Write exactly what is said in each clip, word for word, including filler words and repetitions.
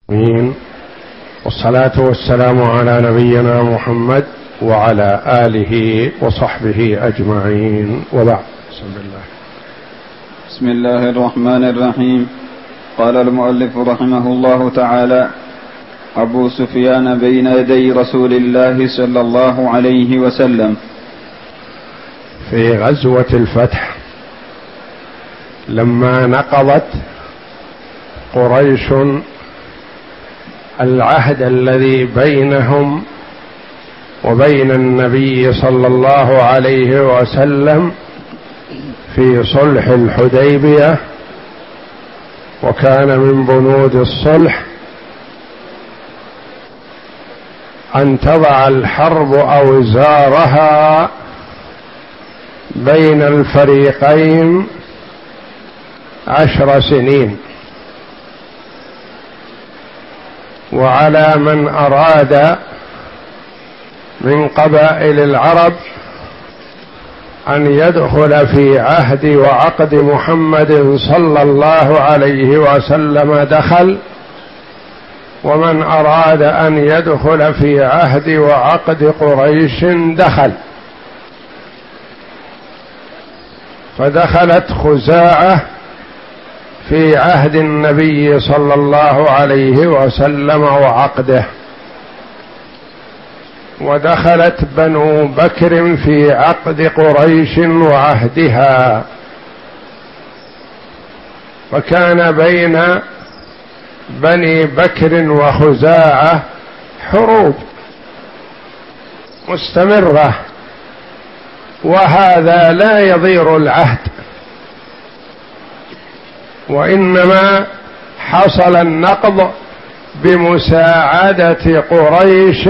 آمين. والصلاة والسلام على نبينا محمد وعلى آله وصحبه أجمعين، وبعد. بسم الله. بسم الله الرحمن الرحيم. قال المؤلف رحمه الله تعالى: أبو سفيان بين يدي رسول الله صلى الله عليه وسلم. في غزوة الفتح لما نقضت قريش العهد الذي بينهم وبين النبي صلى الله عليه وسلم في صلح الحديبية، وكان من بنود الصلح أن تضع الحرب أوزارها بين الفريقين عشر سنين، وعلى من أراد من قبائل العرب أن يدخل في عهد وعقد محمد صلى الله عليه وسلم دخل، ومن أراد أن يدخل في عهد وعقد قريش دخل. فدخلت خزاعة في عهد النبي صلى الله عليه وسلم وعقده، ودخلت بنو بكر في عقد قريش وعهدها، فكان بين بني بكر وخزاعة حروب مستمرة، وهذا لا يضير العهد، وإنما حصل النقض بمساعدة قريش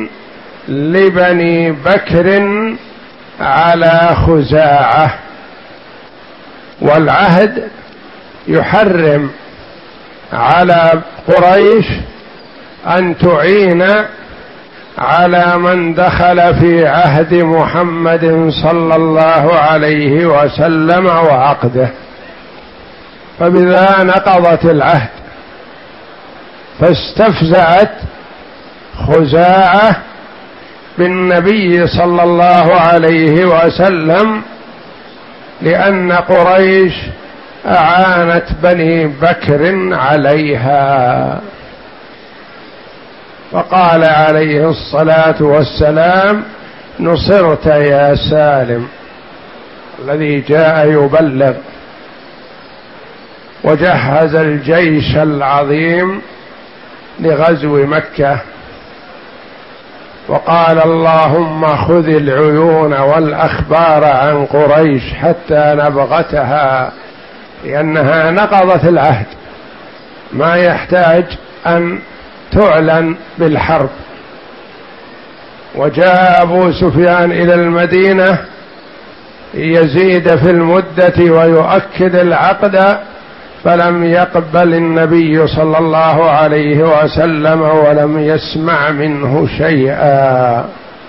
لبني بكر على خزاعة. والعهد يحرم على قريش أن تعين على من دخل في عهد محمد صلى الله عليه وسلم وعقده، فبذا نقضت العهد، فاستفزعت خزاعة بالنبي صلى الله عليه وسلم لأن قريش أعانت بني بكر عليها، فقال عليه الصلاة والسلام: نصرت يا سالم الذي جاء يبلغ، وجهز الجيش العظيم لغزو مكة، وقال: اللهم خذ العيون والأخبار عن قريش حتى نبغتها، لأنها نقضت العهد، ما يحتاج أن تعلن بالحرب. وجاء أبو سفيان إلى المدينة يزيد في المدة ويؤكد العقد، فلم يقبل النبي صلى الله عليه وسلم ولم يسمع منه شيئا.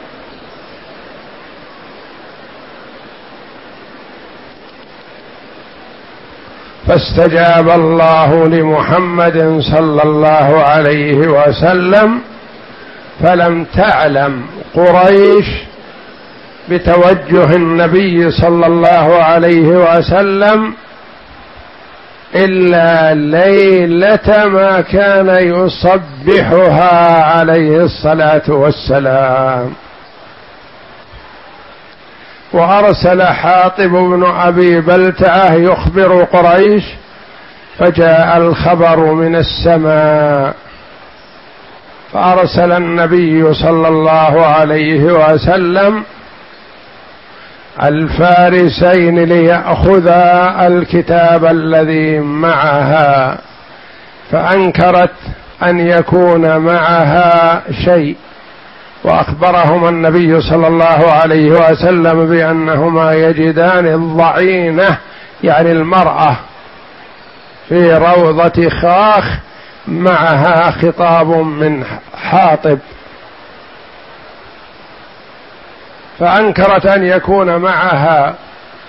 فاستجاب الله لمحمد صلى الله عليه وسلم، فلم تعلم قريش بتوجه النبي صلى الله عليه وسلم إلا ليلة ما كان يصبحها عليه الصلاة والسلام. وأرسل حاطب بن أبي بلتعة يخبر قريش، فجاء الخبر من السماء، فأرسل النبي صلى الله عليه وسلم الفارسين ليأخذا الكتاب الذي معها، فأنكرت أن يكون معها شيء، وأخبرهم النبي صلى الله عليه وسلم بأنهما يجدان الضعينة يعني المرأة في روضة خاخ معها خطاب من حاطب، فأنكرت أن يكون معها،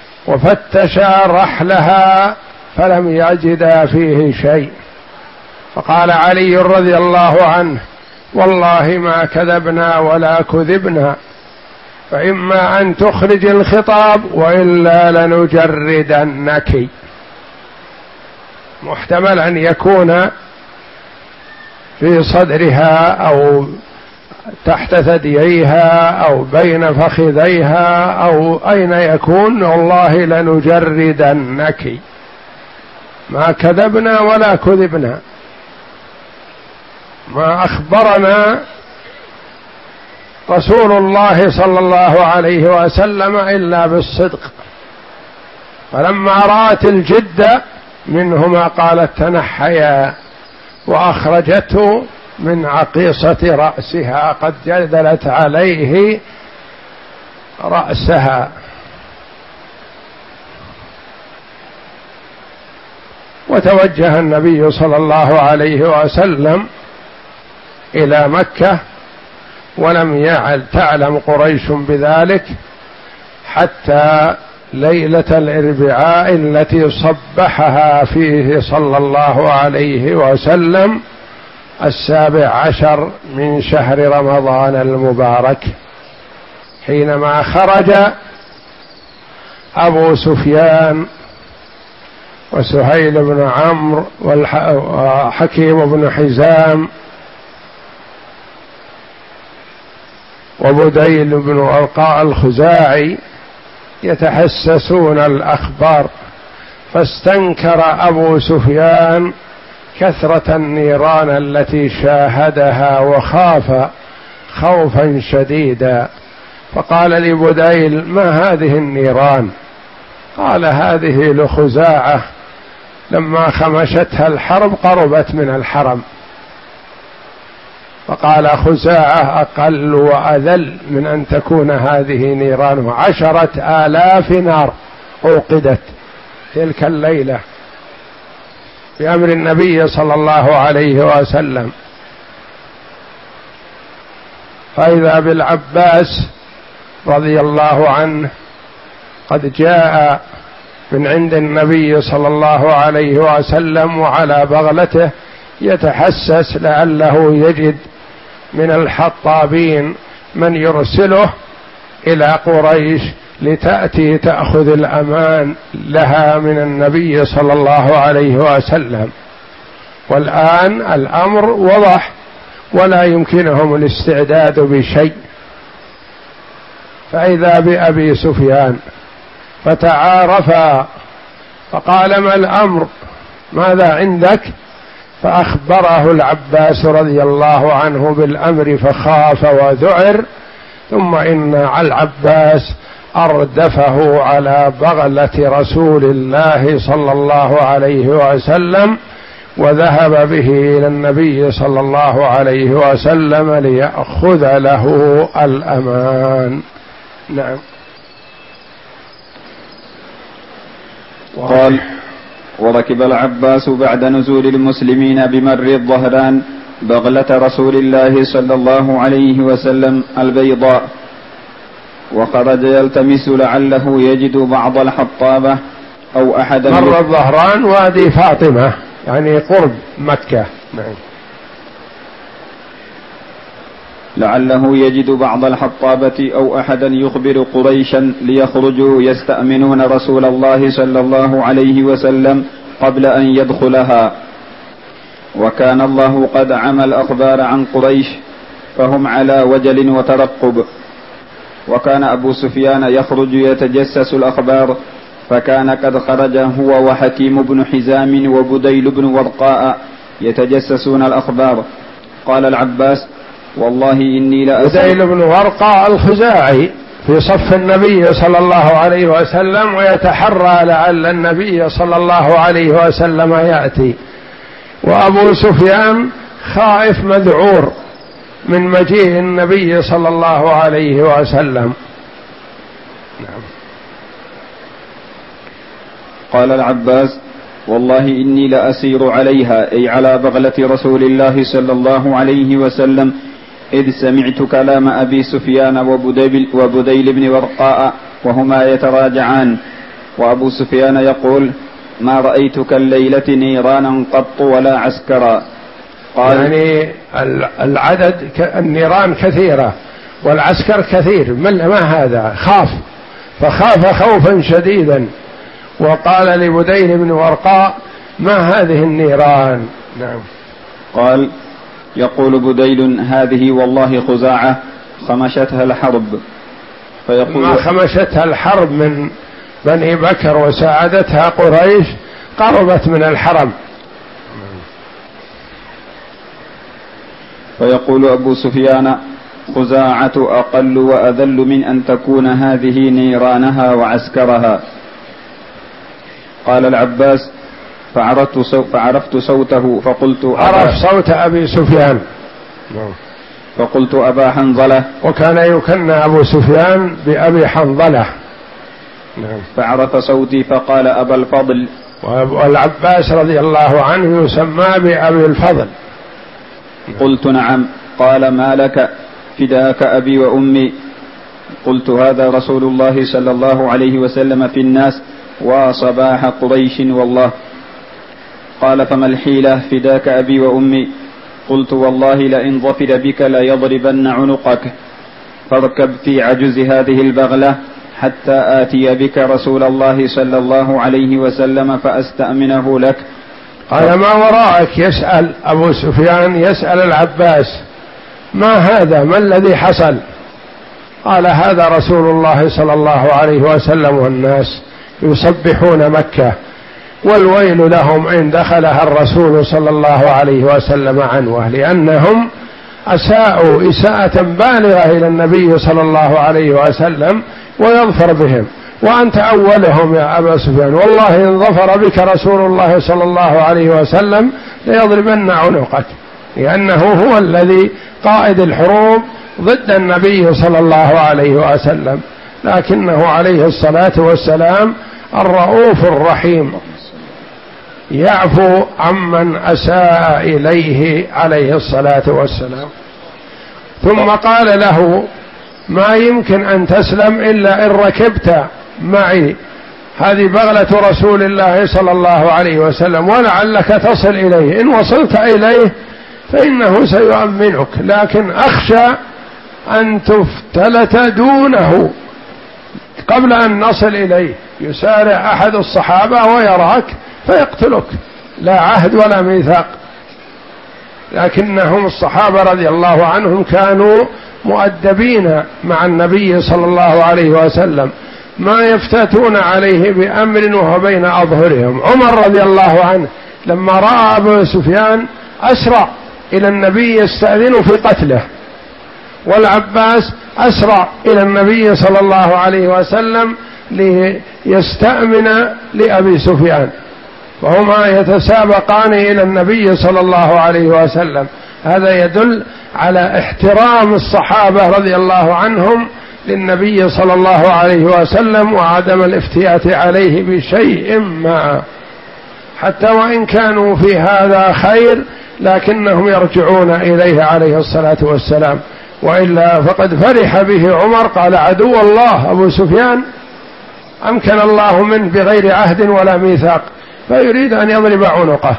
وفتشا رحلها فلم يجدا فيه شيء، فقال علي رضي الله عنه: والله ما كذبنا ولا كذبنا، فإما أن تخرج الخطاب وإلا لنجردنك. محتمل أن يكون في صدرها أو تحت ثدييها أو بين فخذيها أو أين يكون، والله لنجردنك، ما كذبنا ولا كذبنا، ما أخبرنا رسول الله صلى الله عليه وسلم إلا بالصدق. فلما رأت الجد منهما قالت: تنحيا، وأخرجته من عقيصة رأسها قد جدلت عليه رأسها. وتوجه النبي صلى الله عليه وسلم إلى مكة، ولم يعل تعلم قريش بذلك حتى ليلة الأربعاء التي صبحها فيه صلى الله عليه وسلم السابع عشر من شهر رمضان المبارك، حينما خرج أبو سفيان وسهيل بن عمرو وحكيم بن حزام وبديل بن ورقاء الخزاعي يتحسسون الأخبار، فاستنكر أبو سفيان كثرة النيران التي شاهدها وخاف خوفا شديدا، فقال لبديل: ما هذه النيران؟ قال: هذه لخزاعة لما خمشتها الحرب قربت من الحرم. فقال: خزاعة أقل وأذل من أن تكون هذه نيران، عشرة آلاف نار أوقدت تلك الليلة بأمر النبي صلى الله عليه وسلم. فإذا بالعباس رضي الله عنه قد جاء من عند النبي صلى الله عليه وسلم وعلى بغلته يتحسس لعله يجد من الحطابين من يرسله إلى قريش لتأتي تأخذ الأمان لها من النبي صلى الله عليه وسلم. والآن الأمر وضح ولا يمكنهم الاستعداد بشيء. فإذا بأبي سفيان فتعارفا، فقال: ما الأمر؟ ماذا عندك؟ فأخبره العباس رضي الله عنه بالأمر فخاف وذعر، ثم إن العباس أردفه على بغلة رسول الله صلى الله عليه وسلم وذهب به إلى النبي صلى الله عليه وسلم ليأخذ له الأمان. نعم. قال: وركب العباس بعد نزول المسلمين بمر الظهران بغلة رسول الله صلى الله عليه وسلم البيضاء، وخرج يلتمس لعله يجد بعض الحطابة أو أحد. مر الظهران وادي فاطمة يعني قرب مكة. نعم. لعله يجد بعض الحطابة أو أحدا يخبر قريشا ليخرجوا يستأمنون رسول الله صلى الله عليه وسلم قبل أن يدخلها. وكان الله قد عمى الأخبار عن قريش فهم على وجل وترقب. وكان أبو سفيان يخرج يتجسس الأخبار، فكان قد خرج هو وحكيم بن حزام وبديل بن ورقاء يتجسسون الأخبار. قال العباس: والله إني لأسأل. بديل بن ورقاء الخزاعي في صف النبي صلى الله عليه وسلم ويتحرى لعل النبي صلى الله عليه وسلم يأتي، وأبو سفيان خائف مذعور من مجيء النبي صلى الله عليه وسلم. نعم. قال العباس: والله إني لأسير عليها، أي على بغلة رسول الله صلى الله عليه وسلم، إذ سمعت كلام أبي سفيان وبديل, وبديل بن ورقاء وهما يتراجعان، وأبو سفيان يقول: ما رأيتك الليلة نيرانا قط ولا عسكرا، قال يعني العدد النيران كثيرة والعسكر كثير، ما هذا؟ خاف، فخاف خوفا شديدا وقال لبديل بن ورقاء: ما هذه النيران؟ نعم. قال: يقول بديل: هذه والله خزاعة خمشتها الحرب. فيقول: ما خمشتها الحرب من بني بكر وساعدتها قريش، قربت من الحرم. فيقول أبو سفيان: خزاعة أقل وأذل من أن تكون هذه نيرانها وعسكرها. قال العباس: فعرفت, صو فعرفت صوته فقلت: عرف صوت أبي سفيان، فقلت: أبا حنظلة. وكان يكنى أبو سفيان بأبي حنظلة. فعرف صوتي فقال: أبا الفضل. والعباس رضي الله عنه يسمى بأبي الفضل. قلت: نعم. قال: ما لك؟ فداك أبي وأمي. قلت: هذا رسول الله صلى الله عليه وسلم في الناس وصباح قريش والله. قال: فما الحيلة؟ فداك أبي وأمي. قلت: والله لئن ظفر بك ليضربن عنقك، فاركب في عجز هذه البغلة حتى آتي بك رسول الله صلى الله عليه وسلم فأستأمنه لك. قال: ما وراءك؟ يسأل أبو سفيان، يسأل العباس: ما هذا؟ ما الذي حصل؟ قال: هذا رسول الله صلى الله عليه وسلم والناس يسبحون مكة، والويل لهم إن دخلها الرسول صلى الله عليه وسلم عنوه، لأنهم أساءوا إساءة بالغة إلى النبي صلى الله عليه وسلم ويظفر بهم، وأنت أولهم يا أبا سفيان، والله إن ظفر بك رسول الله صلى الله عليه وسلم ليضربن عنقك، لأنه هو الذي قائد الحروب ضد النبي صلى الله عليه وسلم، لكنه عليه الصلاة والسلام الرؤوف الرحيم يعفو عمن أساء إليه عليه الصلاة والسلام. ثم قال له: ما يمكن أن تسلم إلا إن ركبت معي، هذه بغلة رسول الله صلى الله عليه وسلم، ولعلك تصل إليه، إن وصلت إليه فإنه سيؤمنك، لكن أخشى أن تفتلت دونه قبل أن نصل إليه، يسارع أحد الصحابة ويراك فيقتلك، لا عهد ولا ميثاق. لكنهم الصحابة رضي الله عنهم كانوا مؤدبين مع النبي صلى الله عليه وسلم، ما يفتتون عليه بأمر وهو بين أظهرهم. عمر رضي الله عنه لما رأى أبو سفيان أسرع إلى النبي يستأذن في قتله، والعباس أسرع إلى النبي صلى الله عليه وسلم ليستأمن لأبي سفيان، وهما يتسابقان إلى النبي صلى الله عليه وسلم. هذا يدل على احترام الصحابة رضي الله عنهم للنبي صلى الله عليه وسلم وعدم الافتيات عليه بشيء ما، حتى وإن كانوا في هذا خير لكنهم يرجعون إليه عليه الصلاة والسلام، وإلا فقد فرح به عمر، قال: عدو الله أبو سفيان أمكن الله منه بغير عهد ولا ميثاق، فيريد أن يضرب عنقه.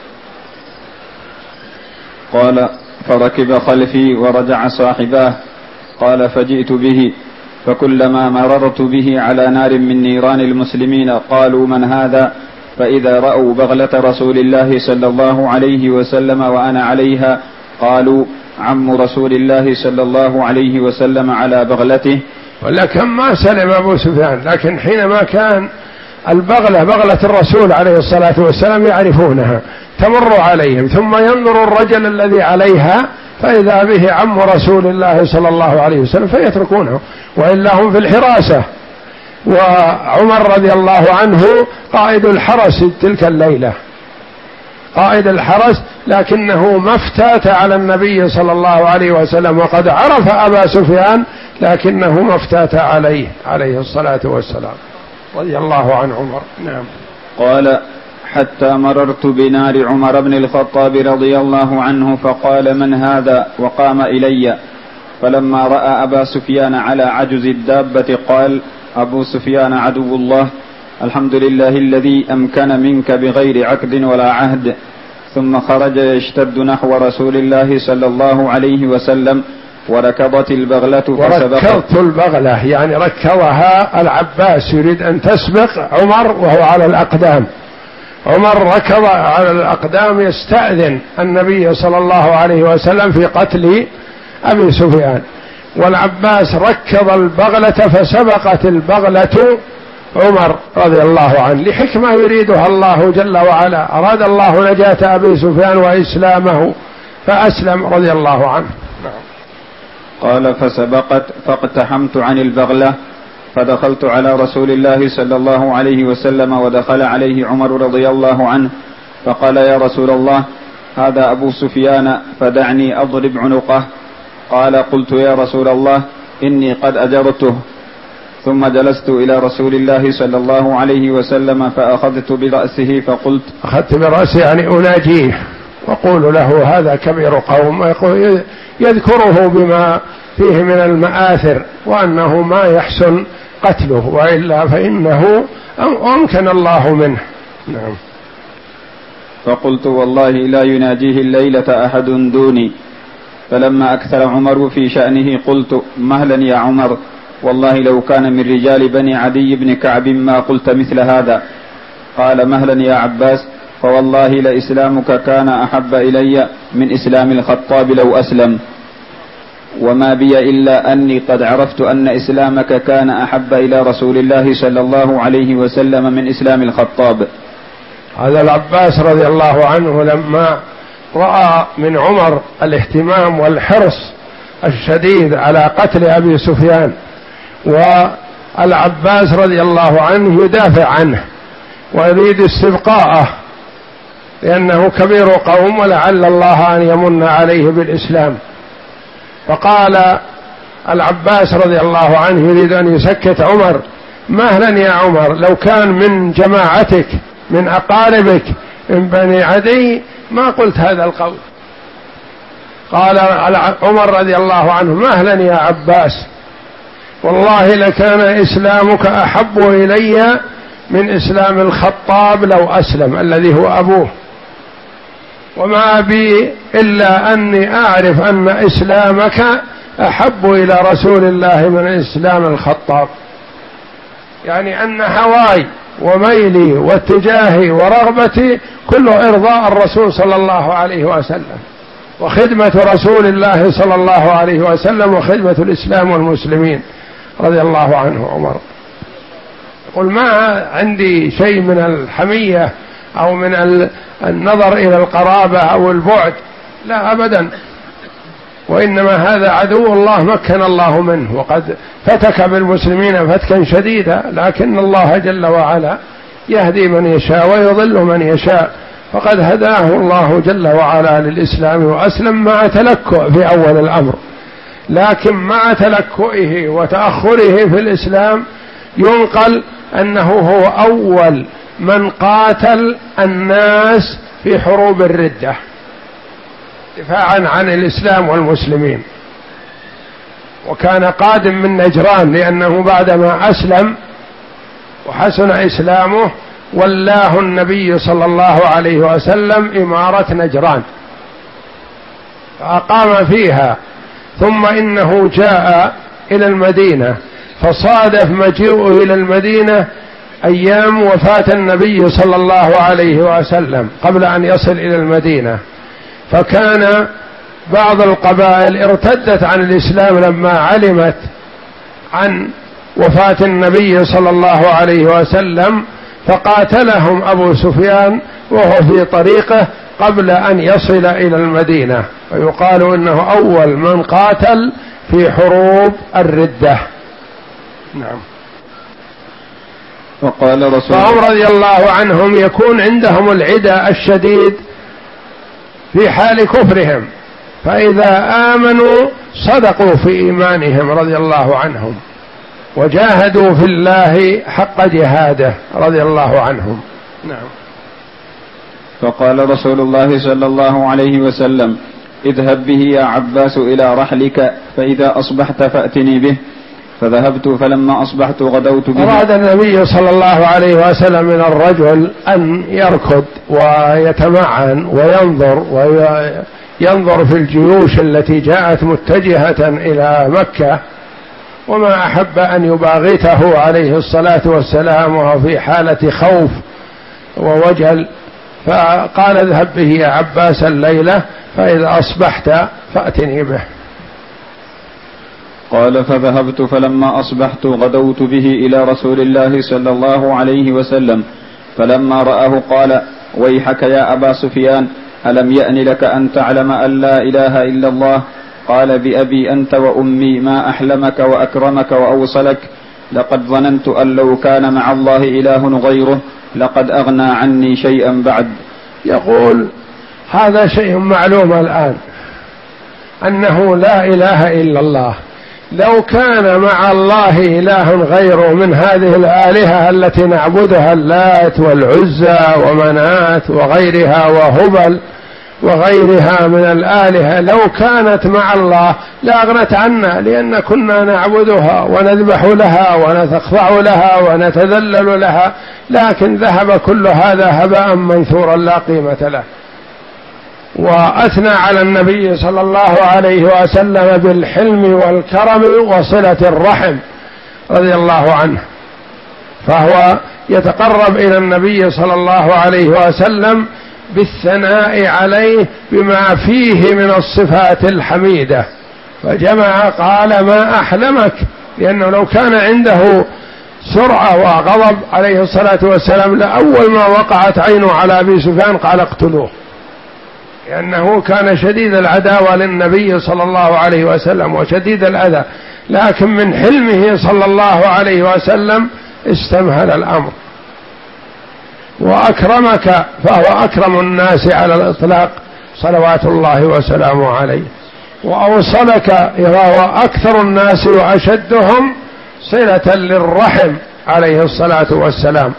قال: فركب خلفي ورجع صاحباه. قال: فجئت به، فكلما مررت به على نار من نيران المسلمين قالوا: من هذا؟ فإذا رأوا بغلة رسول الله صلى الله عليه وسلم وأنا عليها قالوا: عم رسول الله صلى الله عليه وسلم على بغلته. ولكن ما سلم أبو سفيان، لكن حينما كان البغلة بغلة الرسول عليه الصلاة والسلام يعرفونها، تمر عليهم ثم ينظر الرجل الذي عليها فإذا به عم رسول الله صلى الله عليه وسلم فيتركونه، وإلا هم في الحراسة. وعمر رضي الله عنه قائد الحرس تلك الليلة، قائد الحرس، لكنه ما افتات على النبي صلى الله عليه وسلم، وقد عرف أبا سفيان لكنه ما افتات عليه عليه الصلاة والسلام رضي الله عن عمر. نعم. قال: حتى مررت بنار عمر بن الخطاب رضي الله عنه فقال: من هذا؟ وقام إلي، فلما رأى أبا سفيان على عجز الدابة قال: أبو سفيان عدو الله، الحمد لله الذي أمكن منك بغير عقد ولا عهد. ثم خرج يشتد نحو رسول الله صلى الله عليه وسلم وركضت البغلة فسبقت. وركضت البغلة يعني ركضها العباس يريد أن تسبق عمر وهو على الأقدام. عمر ركض على الأقدام يستأذن النبي صلى الله عليه وسلم في قتل أبي سفيان، والعباس ركض البغلة فسبقت البغلة عمر رضي الله عنه لحكمة يريدها الله جل وعلا. أراد الله نجاة أبي سفيان وإسلامه فأسلم رضي الله عنه. قال فسبقت فاقتحمت عن البغلة فدخلت على رسول الله صلى الله عليه وسلم ودخل عليه عمر رضي الله عنه فقال يا رسول الله هذا أبو سفيان فدعني أضرب عنقه. قال قلت يا رسول الله إني قد أجرته. ثم جلست إلى رسول الله صلى الله عليه وسلم فأخذت برأسه فقلت أخذت برأسه يعني أناجيه وقول له هذا كبير قوم، ويقول يذكره بما فيه من المآثر وأنه ما يحسن قتله وإلا فإنه أمكن الله منه. نعم. فقلت والله لا يناجيه الليلة أحد دوني. فلما أكثر عمر في شأنه قلت مهلا يا عمر، والله لو كان من رجال بني عدي بن كعب ما قلت مثل هذا. قال مهلا يا عباس، فوالله لإسلامك كان أحب إلي من إسلام الخطاب لو أسلم، وما بي إلا أني قد عرفت أن إسلامك كان أحب إلى رسول الله صلى الله عليه وسلم من إسلام الخطاب. هذا العباس رضي الله عنه لما رأى من عمر الاهتمام والحرص الشديد على قتل أبي سفيان، والعباس رضي الله عنه يدافع عنه ويريد استبقاءه لأنه كبير قوم ولعل الله أن يمن عليه بالإسلام، فقال العباس رضي الله عنه يريد أن يسكت عمر مهلا يا عمر، لو كان من جماعتك من أقاربك من بني عدي ما قلت هذا القول. قال عمر رضي الله عنه مهلا يا عباس، والله لكان إسلامك أحب إلي من إسلام الخطاب لو أسلم الذي هو أبوه، وما بي إلا أني أعرف أن إسلامك أحب إلى رسول الله من إسلام الخطاب، يعني أن هواي وميلي واتجاهي ورغبتي كله إرضاء الرسول صلى الله عليه وسلم وخدمة رسول الله صلى الله عليه وسلم وخدمة الإسلام والمسلمين رضي الله عنه. عمر يقول ما عندي شيء من الحمية أو من النظر إلى القرابة أو البعد، لا أبدا، وإنما هذا عدو الله مكن الله منه وقد فتك بالمسلمين فتكا شديدا، لكن الله جل وعلا يهدي من يشاء ويضل من يشاء، فقد هداه الله جل وعلا للإسلام وأسلم مع تلكؤ في أول الأمر، لكن مع تلكؤه وتأخره في الإسلام ينقل أنه هو أول من قاتل الناس في حروب الردة دفاعا عن الإسلام والمسلمين، وكان قادم من نجران لأنه بعدما أسلم وحسن إسلامه ولاه النبي صلى الله عليه وسلم إمارة نجران فأقام فيها، ثم إنه جاء إلى المدينة فصادف مجيئه إلى المدينة أيام وفاة النبي صلى الله عليه وسلم قبل أن يصل إلى المدينة، فكان بعض القبائل ارتدت عن الإسلام لما علمت عن وفاة النبي صلى الله عليه وسلم، فقاتلهم أبو سفيان وهو في طريقه قبل أن يصل إلى المدينة، ويقال إنه أول من قاتل في حروب الردة. نعم. وقال رسول فهم رضي الله عنهم يكون عندهم العدى الشديد في حال كفرهم، فإذا آمنوا صدقوا في إيمانهم رضي الله عنهم وجاهدوا في الله حق جهاده رضي الله عنهم. نعم. فقال رسول الله صلى الله عليه وسلم اذهب به يا عباس إلى رحلك، فإذا أصبحت فأتني به. فذهبت فلما أصبحت غدوت به. أراد النبي صلى الله عليه وسلم من الرجل أن يركض ويتمعن وينظر وينظر في الجيوش التي جاءت متجهة إلى مكة، وما أحب أن يباغته عليه الصلاة والسلام وهو في حالة خوف ووجل، فقال اذهب به يا عباس الليلة فإذا أصبحت فأتني به. قال فذهبت فلما أصبحت غدوت به إلى رسول الله صلى الله عليه وسلم، فلما رآه قال ويحك يا أبا سفيان ألم يأن لك أن تعلم أن لا إله إلا الله؟ قال بأبي أنت وأمي ما أحلمك وأكرمك وأوصلك، لقد ظننت أن لو كان مع الله إله غيره لقد أغنى عني شيئا بعد. يقول هذا شيء معلوم الآن أنه لا إله إلا الله، لو كان مع الله إله غيره من هذه الآلهة التي نعبدها اللات والعزى ومنات وغيرها وهبل وغيرها من الآلهة، لو كانت مع الله لأغنت عنا، لأن كنا نعبدها ونذبح لها ونخضع لها ونتذلل لها، لكن ذهب كل هذا هباء منثورا لا قيمة له. وأثنى على النبي صلى الله عليه وسلم بالحلم والكرم وصلة الرحم رضي الله عنه، فهو يتقرب إلى النبي صلى الله عليه وسلم بالثناء عليه بما فيه من الصفات الحميدة، فجمع قال ما أحلمك، لأنه لو كان عنده سرعة وغضب عليه الصلاة والسلام لأول ما وقعت عينه على أبي سفيان قال اقتلوه، لأنه كان شديد العداوة للنبي صلى الله عليه وسلم وشديد الأذى، لكن من حلمه صلى الله عليه وسلم استمهل الأمر. وأكرمك فهو أكرم الناس على الإطلاق صلوات الله وسلامه عليه، وأوصلك فهو أكثر الناس وأشدهم صلة للرحم عليه الصلاة والسلام.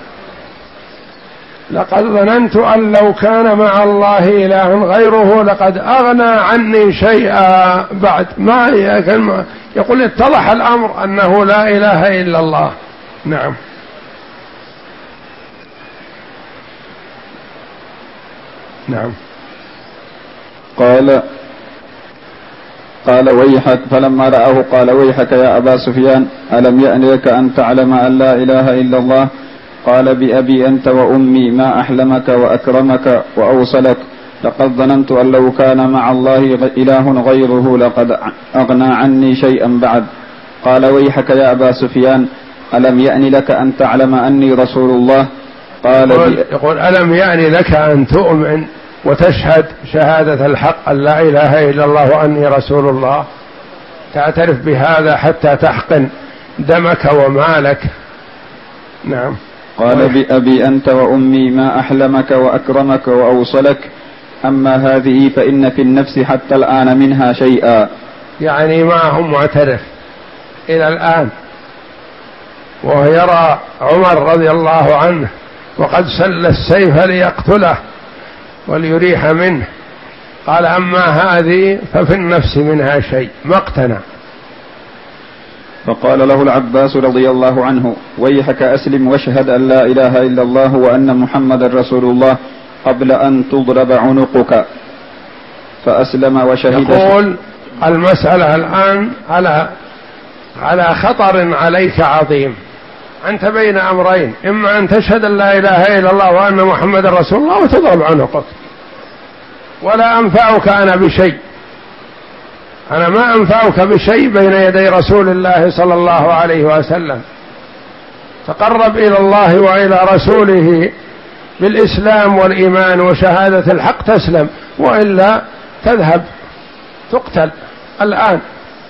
لقد ظننت أن لو كان مع الله إله غيره لقد أغنى عني شيئا بعد. ما يقول اتضح الأمر أنه لا إله إلا الله. نعم. نعم. قال قال ويحك فلما رآه قال ويحك يا أبا سفيان ألم يأن لك أن تعلم أن لا إله إلا الله؟ قال بأبي أنت وأمي ما أحلمك وأكرمك وأوصلك، لقد ظننت أن لو كان مع الله إله غيره لقد أغنى عني شيئا بعد. قال ويحك يا أبا سفيان ألم يأن لك أن تعلم أني رسول الله؟ قال يقول, يقول ألم يأن لك أن تؤمن وتشهد شهادة الحق أن لا إله إلا الله وأني رسول الله، تعترف بهذا حتى تحقن دمك ومالك. نعم. قال بأبي أنت وأمي ما أحلمك وأكرمك وأوصلك، أما هذه فإن في النفس حتى الآن منها شيئا. يعني ما هم معترف إلى الآن، ويرى عمر رضي الله عنه وقد سل السيف ليقتله وليريح منه، قال أما هذه ففي النفس منها شيء، ما اقتنع. فقال له العباس رضي الله عنه ويحك أسلم واشهد أن لا إله إلا الله وأن محمد رسول الله قبل أن تضرب عنقك، فأسلم وشهد. يقول المسألة الآن على على خطر عليك عظيم، أنت بين أمرين، إما أن تشهد أن لا إله إلا الله وأن محمد رسول الله وتضرب عنقك، ولا أنفعك أنا بشيء، أنا ما أنفعك بشيء بين يدي رسول الله صلى الله عليه وسلم. تقرب إلى الله وإلى رسوله بالإسلام والإيمان وشهادة الحق تسلم، وإلا تذهب تقتل الآن.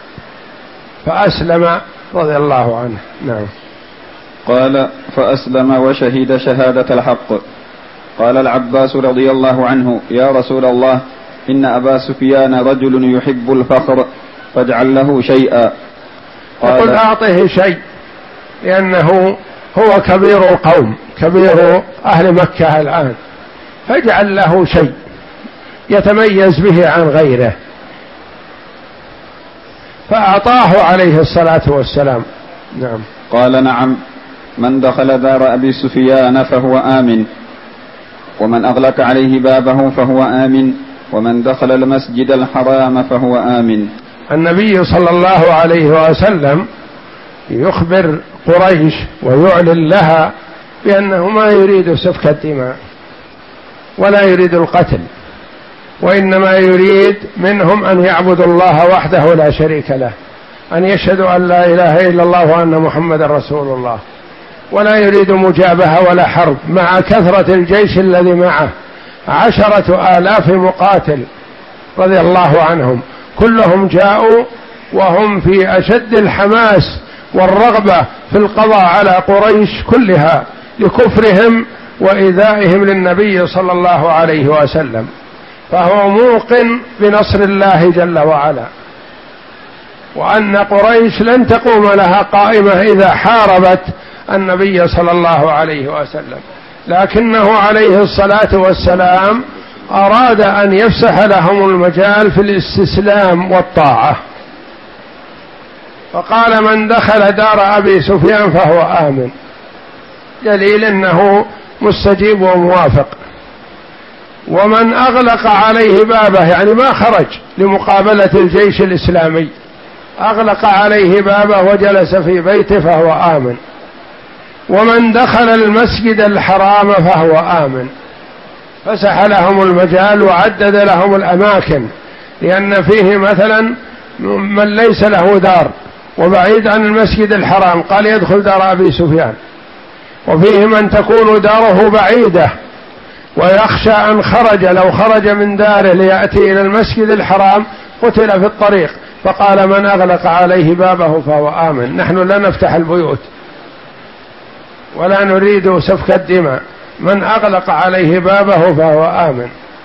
فأسلم رضي الله عنه. نعم. قال فأسلم وشهد شهادة الحق. قال العباس رضي الله عنه يا رسول الله إن أبا سفيان رجل يحب الفخر فاجعل له شيئا. قال أعطه شيء، لأنه هو كبير القوم كبير أهل مكة الآن، فاجعل له شيء يتميز به عن غيره. فأعطاه عليه الصلاة والسلام نعم. قال نعم، من دخل دار أبي سفيان فهو آمن، ومن أغلق عليه بابه فهو آمن، ومن دخل المسجد الحرام فهو آمن. النبي صلى الله عليه وسلم يخبر قريش ويعلن لها بأنه ما يريد سفك الدماء ولا يريد القتل، وإنما يريد منهم أن يعبدوا الله وحده لا شريك له، أن يشهدوا أن لا إله إلا الله وأن محمد رسول الله، ولا يريد مجابهة ولا حرب، مع كثرة الجيش الذي معه عشرة آلاف مقاتل رضي الله عنهم، كلهم جاءوا وهم في أشد الحماس والرغبة في القضاء على قريش كلها لكفرهم وإيذائهم للنبي صلى الله عليه وسلم، فهو موقن بنصر الله جل وعلا، وأن قريش لن تقوم لها قائمة إذا حاربت النبي صلى الله عليه وسلم، لكنه عليه الصلاة والسلام أراد أن يفسح لهم المجال في الاستسلام والطاعة، فقال من دخل دار أبي سفيان فهو آمن، دليل أنه مستجيب وموافق. ومن أغلق عليه بابه، يعني ما خرج لمقابلة الجيش الإسلامي، أغلق عليه بابه وجلس في بيته فهو آمن. ومن دخل المسجد الحرام فهو آمن، فسح لهم المجال وعدد لهم الأماكن، لأن فيه مثلا من ليس له دار وبعيد عن المسجد الحرام قال يدخل دار أبي سفيان، وفيه من تكون داره بعيدة ويخشى أن خرج لو خرج من داره ليأتي إلى المسجد الحرام قتل في الطريق، فقال من أغلق عليه بابه فهو آمن. نحن لا نفتح البيوت ولا نريد سفك الدماء، من أغلق عليه بابه فهو آمن.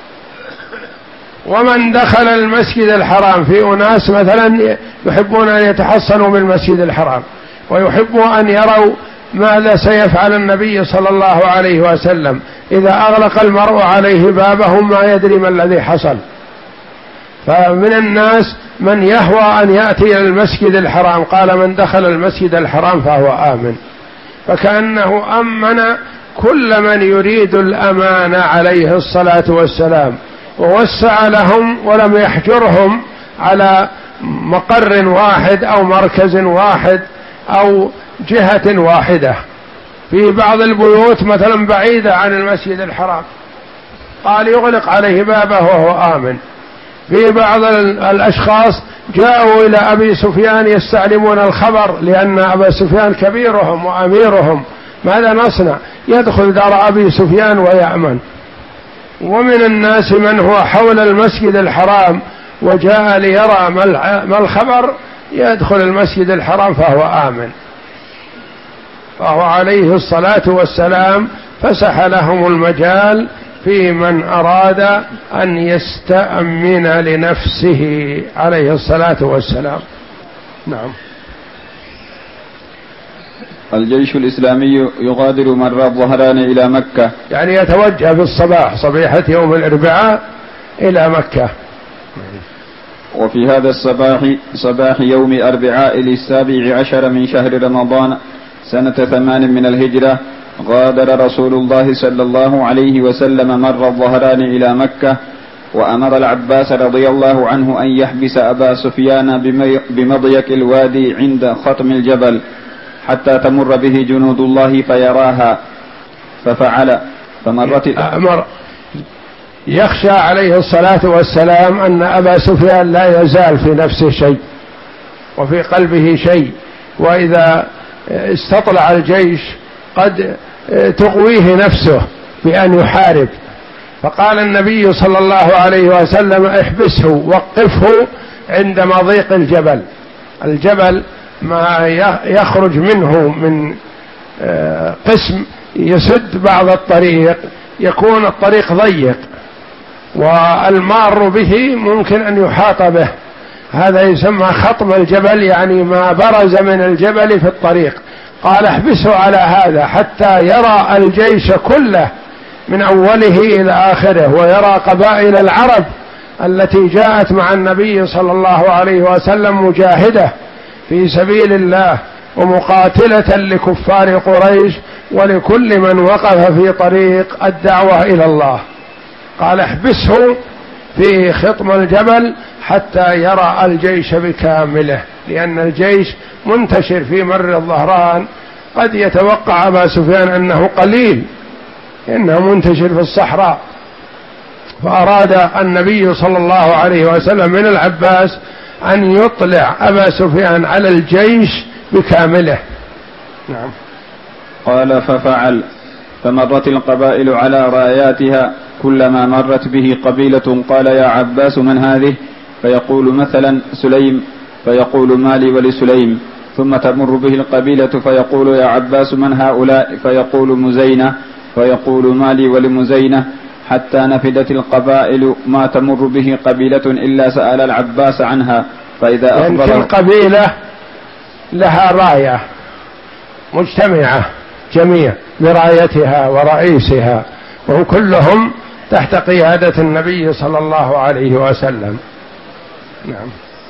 ومن دخل المسجد الحرام، في أناس مثلا يحبون أن يتحصنوا بالمسجد الحرام ويحبوا أن يروا ماذا سيفعل النبي صلى الله عليه وسلم، إذا أغلق المرء عليه بابه ما يدري ما الذي حصل. فمن الناس من يهوى أن يأتي إلى المسجد الحرام، قال من دخل المسجد الحرام فهو آمن، فكأنه أمن كل من يريد الأمان عليه الصلاة والسلام، ووسع لهم ولم يحجرهم على مقر واحد أو مركز واحد أو جهة واحدة. في بعض البيوت مثلا بعيدة عن المسجد الحرام قال يغلق عليه بابه وهو آمن. في بعض الأشخاص جاءوا إلى أبي سفيان يستعلمون الخبر، لأن أبا سفيان كبيرهم وأميرهم، ماذا نصنع؟ يدخل دار أبي سفيان ويأمن. ومن الناس من هو حول المسجد الحرام وجاء ليرى ما الخبر، يدخل المسجد الحرام فهو آمن. فهو عليه الصلاة والسلام فسح لهم المجال في من أراد أن يستأمن لنفسه عليه الصلاة والسلام. نعم. الجيش الإسلامي يغادر مر الظهران إلى مكة، يعني يتوجه في الصباح صبيحة يوم الأربعاء إلى مكة. وفي هذا الصباح صباح يوم أربعاء للسابع عشر من شهر رمضان سنة ثمان من الهجرة غادر رسول الله صلى الله عليه وسلم مر الظهران إلى مكة، وأمر العباس رضي الله عنه أن يحبس أبا سفيان بمضيق الوادي عند خطم الجبل حتى تمر به جنود الله فيراها، ففعل. فمرت أمر يخشى عليه الصلاة والسلام أن أبا سفيان لا يزال في نفسه شيء وفي قلبه شيء، وإذا استطلع الجيش قد تغويه نفسه بأن يحارب، فقال النبي صلى الله عليه وسلم احبسه وقفه عند مضيق الجبل. الجبل ما يخرج منه من قسم يسد بعض الطريق، يكون الطريق ضيق والمار به ممكن أن يحاط به، هذا يسمى خطم الجبل، يعني ما برز من الجبل في الطريق. قال احبسه على هذا حتى يرى الجيش كله من أوله إلى آخره، ويرى قبائل العرب التي جاءت مع النبي صلى الله عليه وسلم مجاهدة في سبيل الله ومقاتلة لكفار قريش ولكل من وقف في طريق الدعوة إلى الله. قال احبسه في خطم الجبل حتى يرى الجيش بكامله، لأن الجيش منتشر في مر الظهران، قد يتوقع أبا سفيان أنه قليل إنه منتشر في الصحراء، فأراد النبي صلى الله عليه وسلم من العباس أن يطلع أبا سفيان على الجيش بكامله. نعم. قال ففعل، فمرت القبائل على راياتها، كلما مرت به قبيلة قال يا عباس من هذه؟ فيقول مثلا سليم، فيقول ما لي ولسليم. ثم تمر به القبيلة فيقول يا عباس من هؤلاء؟ فيقول مزينة، فيقول ما لي ولمزينة، حتى نفدت القبائل ما تمر به قبيلة إلا سأل العباس عنها. فإذا أخبر كل قبيلة لها راية مجتمعة جميع برايتها ورئيسها، وهم كلهم تحت قيادة النبي صلى الله عليه وسلم. نعم.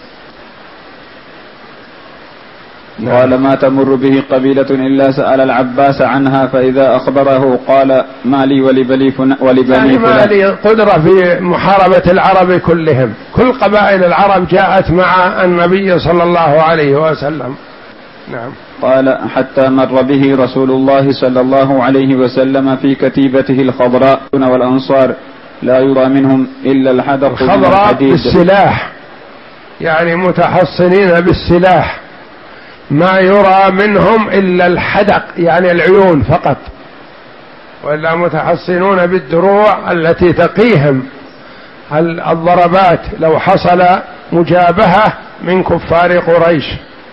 قال ما تمر به قبيلة إلا سأل العباس عنها، فإذا أخبره قال ما لي ولبني فلان، يعني ما لي قدرة في محاربة العرب كلهم، كل قبائل العرب جاءت مع النبي صلى الله عليه وسلم. نعم. قال حتى مر به رسول الله صلى الله عليه وسلم في كتيبته الخضراء والأنصار لا يرى منهم إلا الحدق الخضراء بالسلاح، يعني متحصنين بالسلاح، ما يرى منهم إلا الحدق يعني العيون فقط، وإلا متحصنون بالدروع التي تقيهم الضربات لو حصل مجابهة من كفار قريش.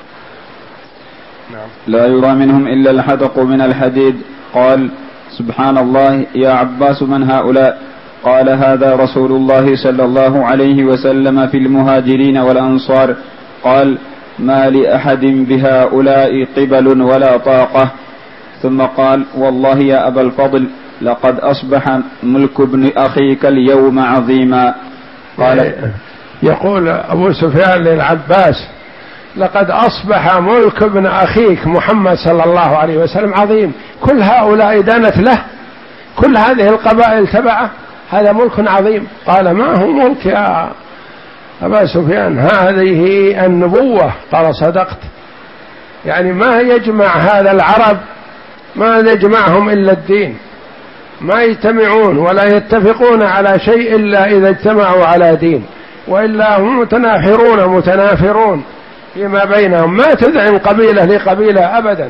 لا يرى منهم إلا الحدق من الحديد. قال سبحان الله يا عباس من هؤلاء؟ قال هذا رسول الله صلى الله عليه وسلم في المهاجرين والأنصار. قال ما لأحد بهؤلاء قبل ولا طاقة. ثم قال والله يا أبا الفضل لقد أصبح ملك ابن أخيك اليوم عظيما. قال يقول أبو سفيان للعباس لقد أصبح ملك ابن أخيك محمد صلى الله عليه وسلم عظيم، كل هؤلاء دانت له، كل هذه القبائل تبعه، هذا ملك عظيم. قال ما هو ملك يا أبا سفيان، هذه النبوة. قال صدقت، يعني ما يجمع هذا العرب، ما يجمعهم إلا الدين، ما يجتمعون ولا يتفقون على شيء إلا إذا اجتمعوا على دين، وإلا هم متناحرون متنافرون فيما بينهم، ما تدعم قبيلة لقبيلة أبدا.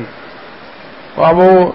وأبو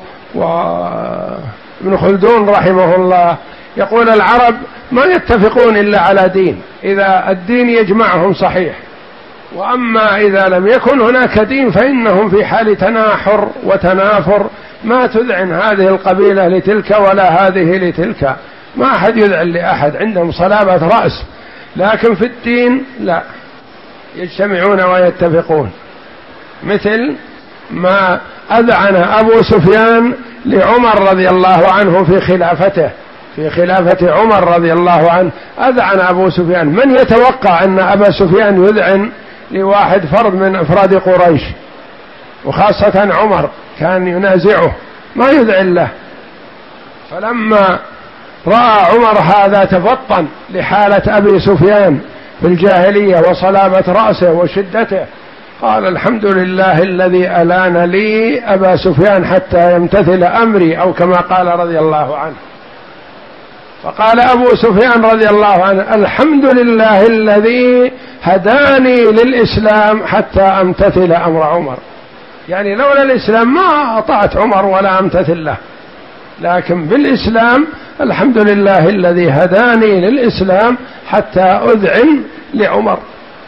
وابن خلدون رحمه الله يقول العرب ما يتفقون إلا على دين، إذا الدين يجمعهم صحيح، وأما إذا لم يكن هناك دين فإنهم في حال تناحر وتنافر، ما تذعن هذه القبيلة لتلك ولا هذه لتلك، ما أحد يذعن لأحد، عندهم صلابة رأس، لكن في الدين لا، يجتمعون ويتفقون. مثل ما أذعن أبو سفيان لعمر رضي الله عنه في خلافته، في خلافة عمر رضي الله عنه أذعن أبو سفيان. من يتوقع أن أبا سفيان يذعن لواحد فرد من أفراد قريش، وخاصة عمر كان ينازعه ما يذعن له. فلما رأى عمر هذا تفطن لحالة أبي سفيان في الجاهلية وصلابة رأسه وشدته، قال الحمد لله الذي ألان لي أبا سفيان حتى يمتثل أمري، أو كما قال رضي الله عنه. فقال أبو سفيان رضي الله عنه الحمد لله الذي هداني للإسلام حتى أمتثل أمر عمر، يعني لولا الإسلام ما أطعت عمر ولا أمتثل له، لكن بالإسلام الحمد لله الذي هداني للإسلام حتى أذعن لعمر.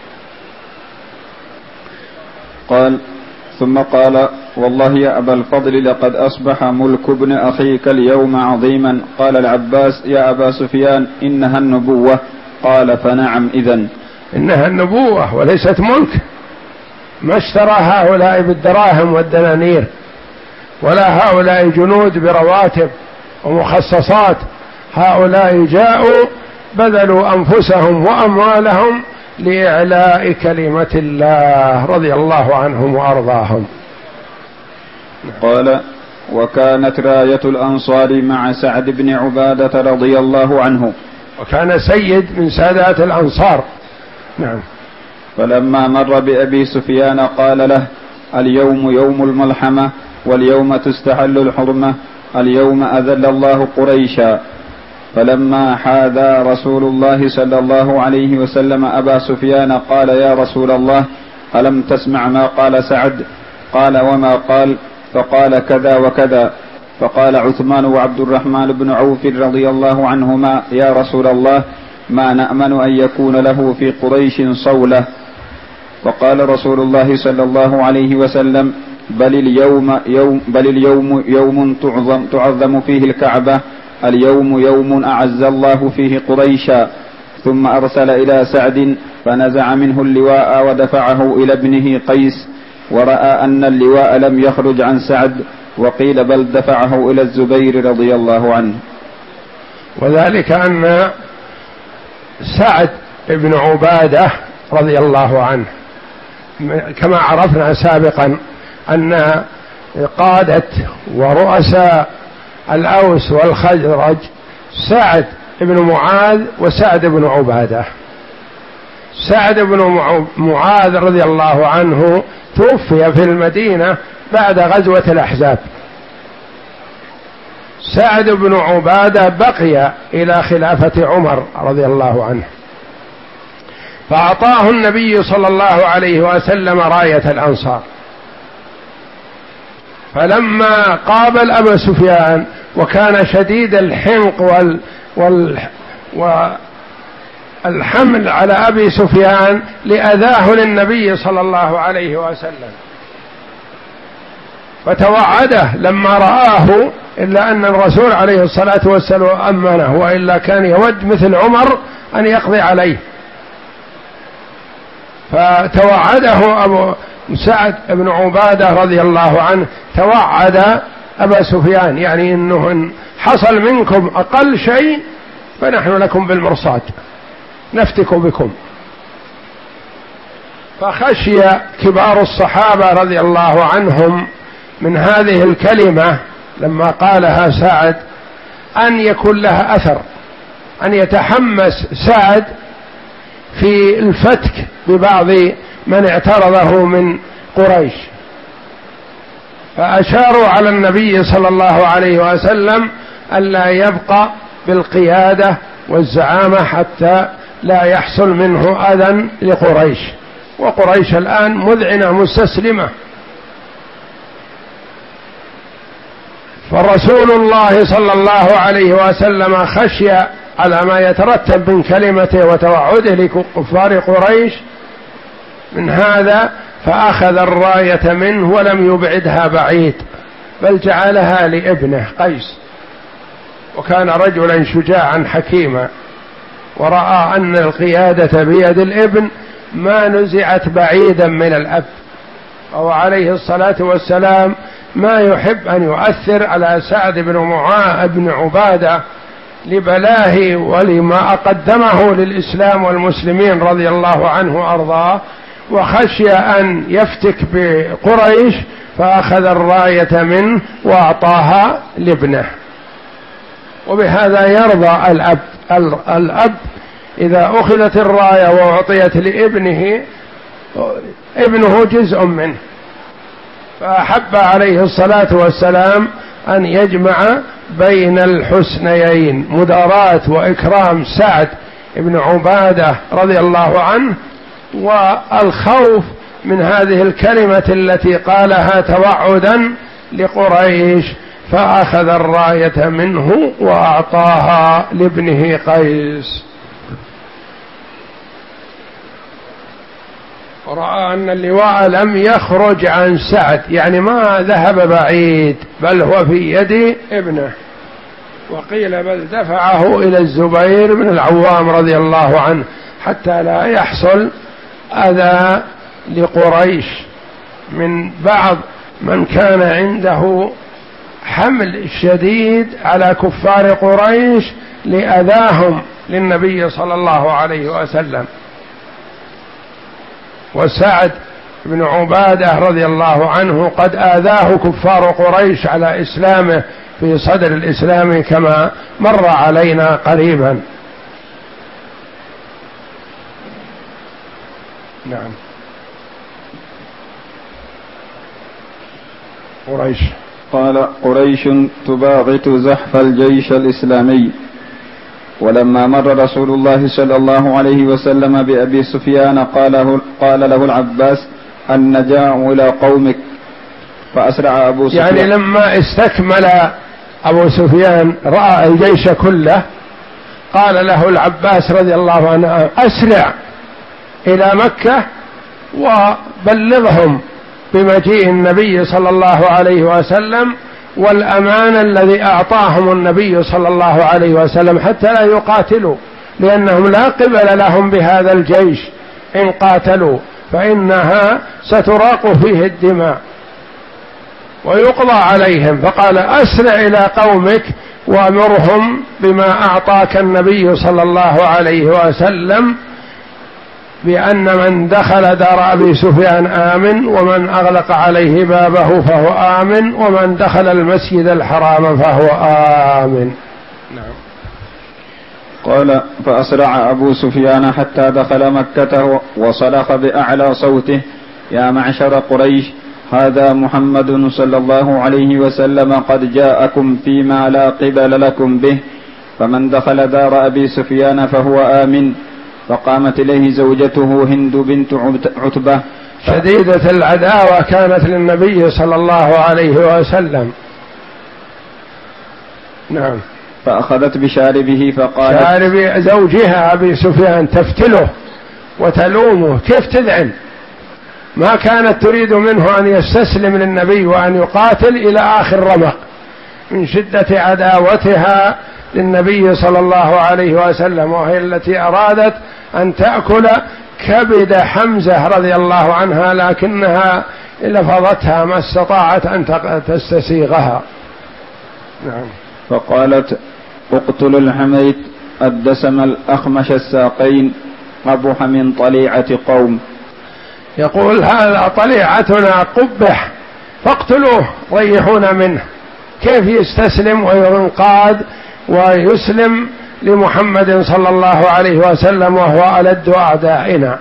قال ثم قال والله يا أبا الفضل لقد أصبح ملك ابن أخيك اليوم عظيما. قال العباس يا أبا سفيان إنها النبوة. قال فنعم إذن. إنها النبوة وليست ملك، ما اشترى هؤلاء بالدراهم والدنانير، ولا هؤلاء جنود برواتب ومخصصات، هؤلاء جاءوا بذلوا أنفسهم وأموالهم لإعلاء كلمة الله رضي الله عنهم وأرضاهم. قال: وكانت راية الأنصار مع سعد بن عبادة رضي الله عنه، وكان سيد من سادات الأنصار. نعم. فلما مر بأبي سفيان قال له: اليوم يوم الملحمة، واليوم تستحل الحرمة، اليوم أذل الله قريشا. فلما حاذى رسول الله صلى الله عليه وسلم أبا سفيان قال: يا رسول الله، ألم تسمع ما قال سعد؟ قال: وما قال؟ فقال: كذا وكذا. فقال عثمان وعبد الرحمن بن عوف رضي الله عنهما: يا رسول الله، ما نأمن أن يكون له في قريش صولة. فقال رسول الله صلى الله عليه وسلم: بل اليوم يوم, بل اليوم يوم تعظم, تعظم فيه الكعبة، اليوم يوم أعز الله فيه قريشا. ثم أرسل إلى سعد فنزع منه اللواء ودفعه إلى ابنه قيس، ورأى أن اللواء لم يخرج عن سعد، وقيل بل دفعه إلى الزبير رضي الله عنه. وذلك أن سعد بن عبادة رضي الله عنه كما عرفنا سابقا أن قادة ورؤساء الأوس والخزرج سعد بن معاذ وسعد بن عبادة. سعد بن معاذ رضي الله عنه توفي في المدينة بعد غزوة الأحزاب. سعد بن عبادة بقي إلى خلافة عمر رضي الله عنه، فأعطاه النبي صلى الله عليه وسلم راية الأنصار. فلما قابل أبا سفيان وكان شديد الحمق وال وال والحمل على أبي سفيان لأذاه للنبي صلى الله عليه وسلم، فتوعده لما رآه، إلا أن الرسول عليه الصلاة والسلام أمنه، وإلا كان يود مثل عمر أن يقضي عليه. فتوعده أبو سعد بن عبادة رضي الله عنه، توعد أبا سفيان، يعني إنه إن حصل منكم أقل شيء فنحن لكم بالمرصاد نفتك بكم. فخشي كبار الصحابة رضي الله عنهم من هذه الكلمة لما قالها سعد أن يكون لها أثر، أن يتحمس سعد في الفتك ببعض من اعترضه من قريش. فأشاروا على النبي صلى الله عليه وسلم ألا يبقى بالقيادة والزعامة حتى لا يحصل منه أذى لقريش، وقريش الآن مذعنة مستسلمة. فالرسول الله صلى الله عليه وسلم خشي على ما يترتب من كلمته وتوعده لكفار قريش من هذا، فأخذ الراية منه ولم يبعدها بعيد، بل جعلها لابنه قيس، وكان رجلا شجاعا حكيما، ورأى أن القيادة بيد الابن ما نزعت بعيدا من الأب، وهو عليه الصلاة والسلام ما يحب أن يؤثر على سعد بن معاذ بن عبادة لبلاه ولما قدمه للإسلام والمسلمين رضي الله عنه وأرضاه، وخشي أن يفتك بقريش، فأخذ الراية منه وأعطاها لابنه. وبهذا يرضى الأب الأب إذا أخذت الراية وأعطيت لابنه، ابنه جزء منه. فأحب عليه الصلاة والسلام أن يجمع بين الحسنيين، مداراة وإكرام سعد بن عبادة رضي الله عنه، والخوف من هذه الكلمة التي قالها توعدا لقريش، فأخذ الراية منه وأعطاها لابنه قيس. ورأى أن اللواء لم يخرج عن سعد، يعني ما ذهب بعيد، بل هو في يد ابنه، وقيل بل دفعه إلى الزبير بن العوام رضي الله عنه حتى لا يحصل أذى لقريش من بعض من كان عنده حمل شديد على كفار قريش لأذاهم للنبي صلى الله عليه وسلم. وسعد بن عبادة رضي الله عنه قد آذاه كفار قريش على إسلامه في صدر الإسلام كما مر علينا قريبا. نعم. قريش. قال قريش تباغت زحف الجيش الإسلامي. ولما مر رسول الله صلى الله عليه وسلم بأبي سفيان قال, قال له العباس النجاة إلى قومك، فأسرع أبو سفيان. يعني لما استكمل أبو سفيان رأى الجيش كله قال له العباس رضي الله عنه أسرع إلى مكة وبلغهم بمجيء النبي صلى الله عليه وسلم والأمان الذي أعطاهم النبي صلى الله عليه وسلم حتى لا يقاتلوا، لأنهم لا قبل لهم بهذا الجيش إن قاتلوا، فإنها ستراق فيه الدماء ويقضى عليهم. فقال أسرع إلى قومك وأمرهم بما أعطاك النبي صلى الله عليه وسلم، بأن من دخل دار أبي سفيان آمن، ومن أغلق عليه بابه فهو آمن، ومن دخل المسجد الحرام فهو آمن. نعم. قال فأسرع أبو سفيان حتى دخل مكة وصرخ بأعلى صوته يا معشر قريش هذا محمد صلى الله عليه وسلم قد جاءكم فيما لا قبل لكم به، فمن دخل دار أبي سفيان فهو آمن. فقامت إليه زوجته هند بنت عتبة شديدة العداوة كانت للنبي صلى الله عليه وسلم. نعم. فأخذت بشاربه فقالت شارب زوجها أبي سفيان تفتله وتلومه كيف تذعن، ما كانت تريد منه أن يستسلم للنبي وأن يقاتل إلى آخر رمق من شدة عداوتها للنبي صلى الله عليه وسلم، وهي التي أرادت أن تأكل كبد حمزة رضي الله عنها لكنها لفظتها ما استطاعت أن تستسيغها. نعم. فقالت اقتلوا الحميت الدسم الأخمش الساقين قبح من طليعة قوم. يقول هذا طليعتنا قبح فاقتلوه ريحونا منه، كيف يستسلم وينقاد ويسلم لمحمد صلى الله عليه وسلم وهو ألد أعدائنا.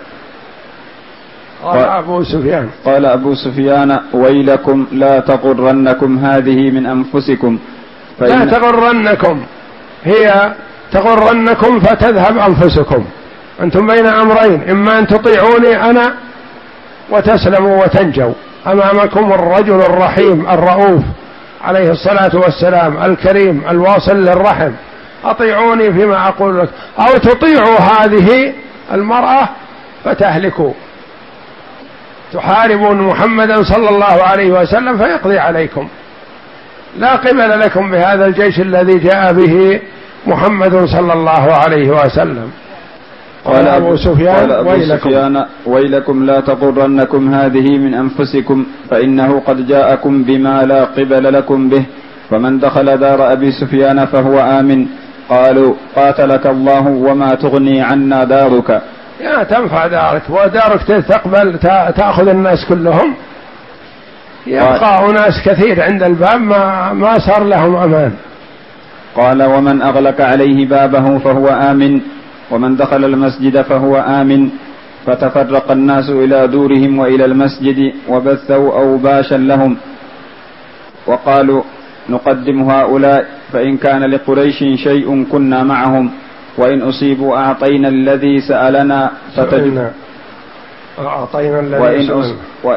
قال أبو سفيان قال أبو سفيان ويلكم لا تغرنكم هذه من أنفسكم، لا تغرنكم، هي تغرنكم فتذهب أنفسكم، أنتم بين أمرين، إما أن تطيعوني أنا وتسلموا وتنجوا، أمامكم الرجل الرحيم الرؤوف عليه الصلاة والسلام الكريم الواصل للرحم، أطيعوني فيما أقول لك، أو تطيعوا هذه المرأة فتهلكوا، تحاربون محمدا صلى الله عليه وسلم فيقضي عليكم، لا قبل لكم بهذا الجيش الذي جاء به محمد صلى الله عليه وسلم. قال أبو سفيان ويلكم. ويلكم لا تغرنكم هذه من أنفسكم فإنه قد جاءكم بما لا قبل لكم به، فمن دخل دار أبي سفيان فهو آمن. قالوا قاتلك الله وما تغني عنا دارك. يا تنفع دارك، ودارك تقبل تأخذ الناس كلهم، يبقى أناس كثير عند الباب ما, ما صار لهم أمان. قال ومن أغلق عليه بابه فهو آمن، ومن دخل المسجد فهو آمن. فتفرق الناس إلى دورهم وإلى المسجد وبثوا أوباشا لهم وقالوا نقدم هؤلاء، فإن كان لقريش شيء كنا معهم، وإن أصيبوا أعطينا الذي سألنا فتجب أعطينا الذي وإن سألنا. و...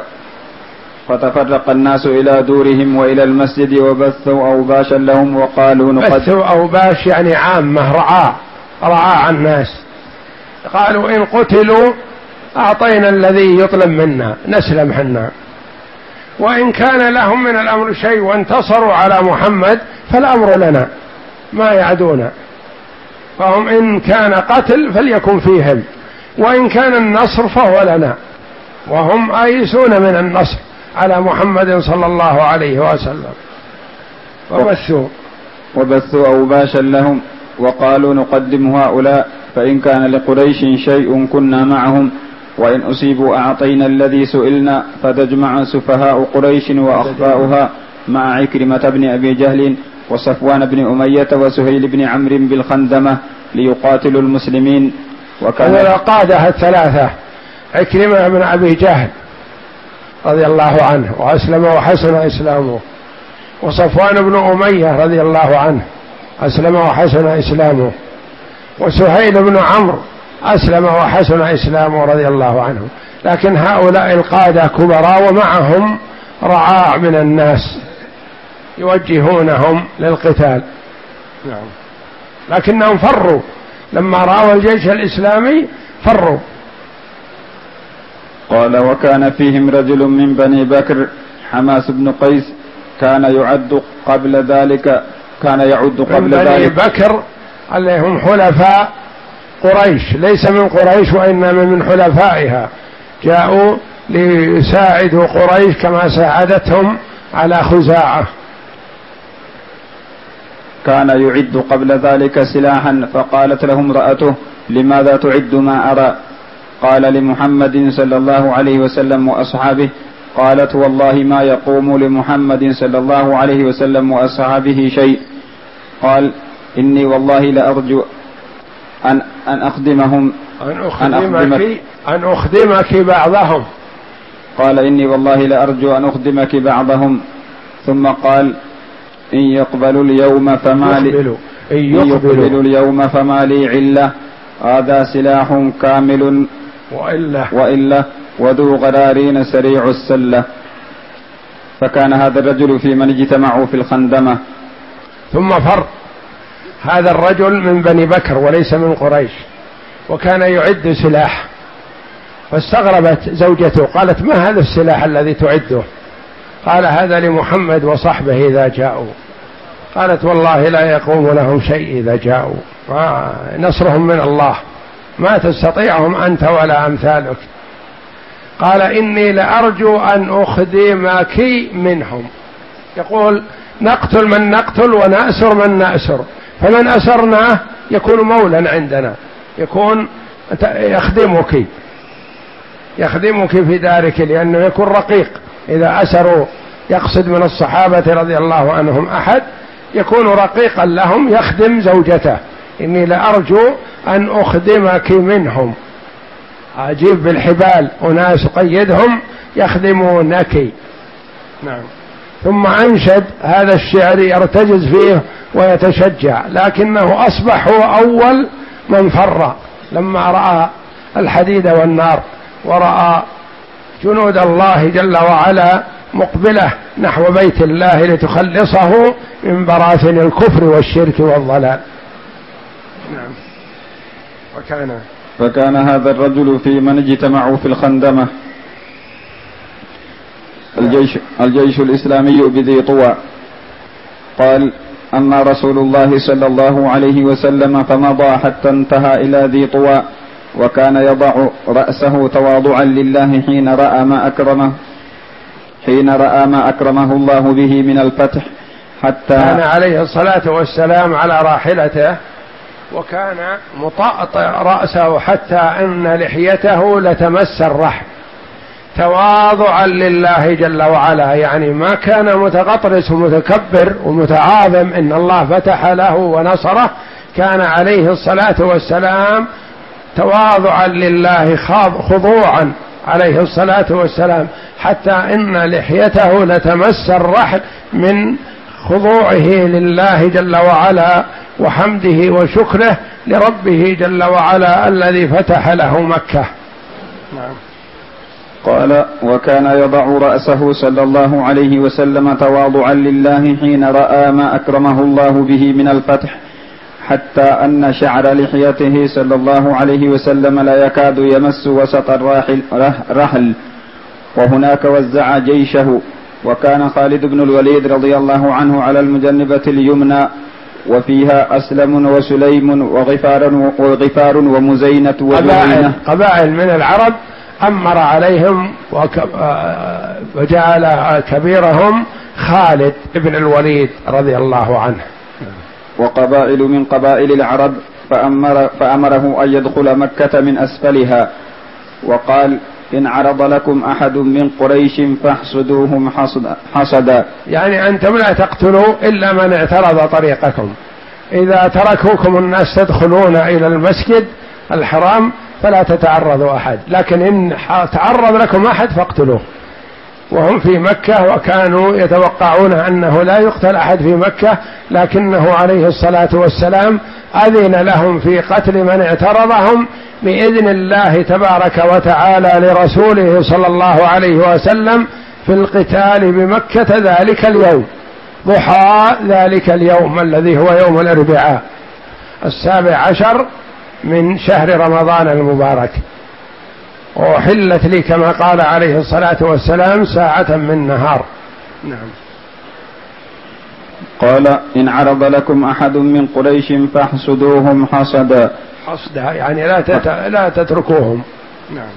فتفرق الناس إلى دورهم وإلى المسجد وبثوا أوباشا لهم وقالوا نقدم. بثوا أوباش يعني عامة رعاة رعاة الناس، قالوا إن قتلوا أعطينا الذي يطلب منا نسلم حنا، وإن كان لهم من الأمر شيء وانتصروا على محمد فالأمر لنا ما يعدونا، فهم إن كان قتل فليكن فيهم، وإن كان النصر فهو لنا، وهم آيسون من النصر على محمد صلى الله عليه وسلم. وبثوا وبثوا أوباشا لهم وقالوا نقدم هؤلاء، فإن كان لقريش شيء كنا معهم، وإن أصيبوا أعطينا الذي سئلنا، فتجمع سفهاء قريش وأخفاؤها مع عكرمة بن أبي جهل وصفوان بن أمية وسهيل بن عمرو بالخندمة ليقاتلوا المسلمين. وكان القادة الثلاثة عكرمة بن أبي جهل رضي الله عنه وأسلم وحسن إسلامه، وصفوان بن أمية رضي الله عنه أسلم وحسن إسلامه، وسهيل بن عمرو أسلم وحسن إسلامه رضي الله عنه. لكن هؤلاء القادة كبراء ومعهم رعاع من الناس يوجهونهم للقتال. نعم. لكنهم فروا لما رأوا الجيش الإسلامي فروا. قال: وكان فيهم رجل من بني بكر حماس بن قيس كان يعد قبل ذلك كان يعد قبل من بني ذلك بكر اللي هم حلفاء قريش، ليس من قريش وإنما من حلفائها، جاءوا ليساعدوا قريش كما ساعدتهم على خزاعة. كان يعد قبل ذلك سلاحا، فقالت له امرأته: لماذا تعد ما أرى؟ قال: لمحمد صلى الله عليه وسلم وأصحابه. قالت: والله ما يقوم لمحمد صلى الله عليه وسلم وأصحابه شيء. قال: إني والله لأرجو أن أن أخدمهم أن أخدمك أن أخدمك بعضهم. قال: إني والله لأرجو أن أخدمك بعضهم. ثم قال: إن يقبلوا اليوم فما لي يقبلوا. إن يقبلوا اليوم فما لي علة، هذا سلاح كامل، وإلا وإلا وذو غرارين سريع السلة. فكان هذا الرجل في من اجتمعوا في الخندمة. ثم فر هذا الرجل من بني بكر وليس من قريش، وكان يعد سلاح، فاستغربت زوجته قالت: ما هذا السلاح الذي تعده؟ قال: هذا لمحمد وصحبه إذا جاءوا. قالت: والله لا يقوم لهم شيء إذا جاءوا، نصرهم من الله، ما تستطيعهم أنت ولا أمثالك. قال: إني لأرجو أن أخدمك منهم. يقول: نقتل من نقتل ونأسر من نأسر، فمن أسرناه يكون مولا عندنا، يكون يخدمك يخدمك في دارك، لأنه يكون رقيق. إذا أسروا، يقصد من الصحابة رضي الله عنهم أحد، يكون رقيقا لهم يخدم زوجته. إني لأرجو أن أخدمك منهم، أجيب بالحبال أناس قيدهم يخدمونك. نعم. ثم أنشد هذا الشعر يرتجز فيه ويتشجع، لكنه أصبح هو أول من فر لما رأى الحديد والنار، ورأى جنود الله جل وعلا مقبلة نحو بيت الله لتخلصه من براثن الكفر والشرك والضلال. نعم. وكان فكان هذا الرجل في من اجتمعوا في الخندمة. الجيش, الجيش الإسلامي بذي طوى. قال: أما رسول الله صلى الله عليه وسلم فمضى حتى انتهى إلى ذي طوى، وكان يضع رأسه تواضعا لله حين رأى ما أكرمه حين رأى ما أكرمه الله به من الفتح، حتى كان عليه الصلاة والسلام على راحلته، وكان مطأطئ رأسه حتى أن لحيته لتمس الرحم تواضعا لله جل وعلا، يعني ما كان متغطرس ومتكبر ومتعاظم إن الله فتح له ونصره. كان عليه الصلاة والسلام تواضعا لله خضوعا عليه الصلاة والسلام، حتى إن لحيته لتمس الرحم من خضوعه لله جل وعلا وحمده وشكره لربه جل وعلا الذي فتح له مكة. نعم. قال: وكان يضع رأسه صلى الله عليه وسلم تواضعا لله حين رأى ما أكرمه الله به من الفتح، حتى أن شعر لحيته صلى الله عليه وسلم لا يكاد يمس وسط الرحل. وهناك وزع جيشه، وكان خالد بن الوليد رضي الله عنه على المجنبة اليمنى، وفيها أسلم وسليم وغفار, وغفار ومزينة وجوينة، قبائل من العرب أمر عليهم وجعل كبيرهم خالد بن الوليد رضي الله عنه. وقبائل من قبائل العرب، فأمر فأمره أن يدخل مكة من أسفلها، وقال إن عرض لكم أحد من قريش فاحصدوهم حصدا، يعني أنتم لا تقتلوا إلا من اعترض طريقكم، إذا تركوكم الناس تدخلون إلى المسجد الحرام فلا تتعرضوا أحد، لكن إن تعرض لكم أحد فاقتلوه. وهم في مكة وكانوا يتوقعون أنه لا يقتل أحد في مكة، لكنه عليه الصلاة والسلام أذن لهم في قتل من اعترضهم بإذن الله تبارك وتعالى لرسوله صلى الله عليه وسلم في القتال بمكة ذلك اليوم، ضحى ذلك اليوم الذي هو يوم الأربعاء السابع عشر من شهر رمضان المبارك، وحلت لي كما قال عليه الصلاة والسلام ساعة من نهار. نعم. قال إن عرض لكم أحد من قريش فاحصدوهم حصدا، حصدا يعني لا, تت... لا تتركوهم. نعم.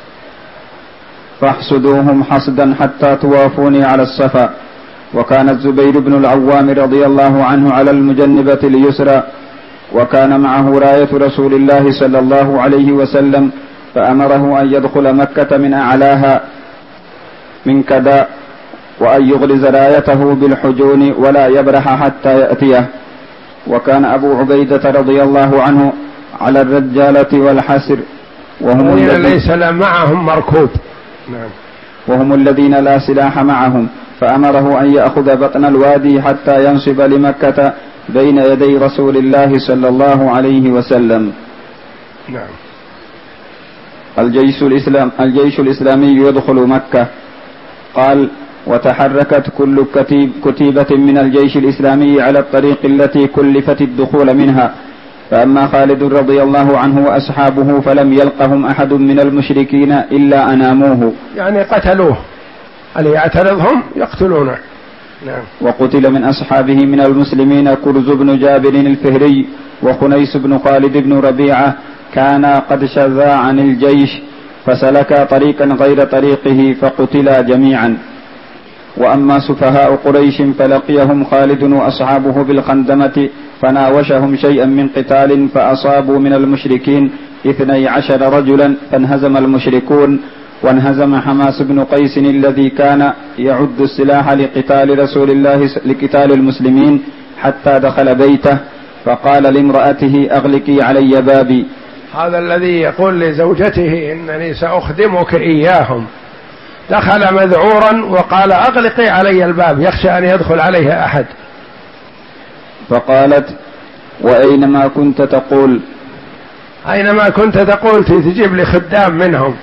فاحصدوهم حصدا حتى توافوني على الصفا. وكان الزبير بن العوام رضي الله عنه على المجنبة اليسرى، وكان معه راية رسول الله صلى الله عليه وسلم، فأمره أن يدخل مكة من أعلاها من كذا، وأن يغرز رايته بالحجون ولا يبرح حتى يأتيه. وكان أبو عبيدة رضي الله عنه على الرجالة والحسر، وهم الذين ليس معهم مركوب. نعم. وهم الذين لا سلاح معهم، فأمره أن يأخذ بطن الوادي حتى ينصب لمكة بين يدي رسول الله صلى الله عليه وسلم. نعم. الجيش الإسلام الجيش الإسلامي يدخل مكة. قال: وتحركت كل كتيب كتيبة من الجيش الإسلامي على الطريق التي كلفت الدخول منها، فأما خالد رضي الله عنه وأصحابه فلم يلقهم أحد من المشركين إلا أناموه، يعني قتلوه، اللي يعترضهم يقتلونه. نعم. وقتل من أصحابه من المسلمين كرز بن جابر الفهري وخنيس بن خالد بن ربيعة، كانا قد شذا عن الجيش فسلكا طريقا غير طريقه فقتلا جميعا. وأما سفهاء قريش فلقيهم خالد وأصحابه بالخندمة فناوشهم شيئا من قتال، فأصابوا من المشركين اثني عشر رجلا، فانهزم المشركون، وانهزم حماس بن قيس الذي كان يعد السلاح لقتال رسول الله لقتال المسلمين، حتى دخل بيته فقال لامرأته: أغلقي علي بابي. هذا الذي يقول لزوجته: إنني سأخدمك إياهم، دخل مذعورا وقال: أغلقي علي الباب، يخشى أن يدخل عليه أحد. فقالت: وأينما كنت تقول؟ أينما كنت تقول تجيب لي خدام منهم.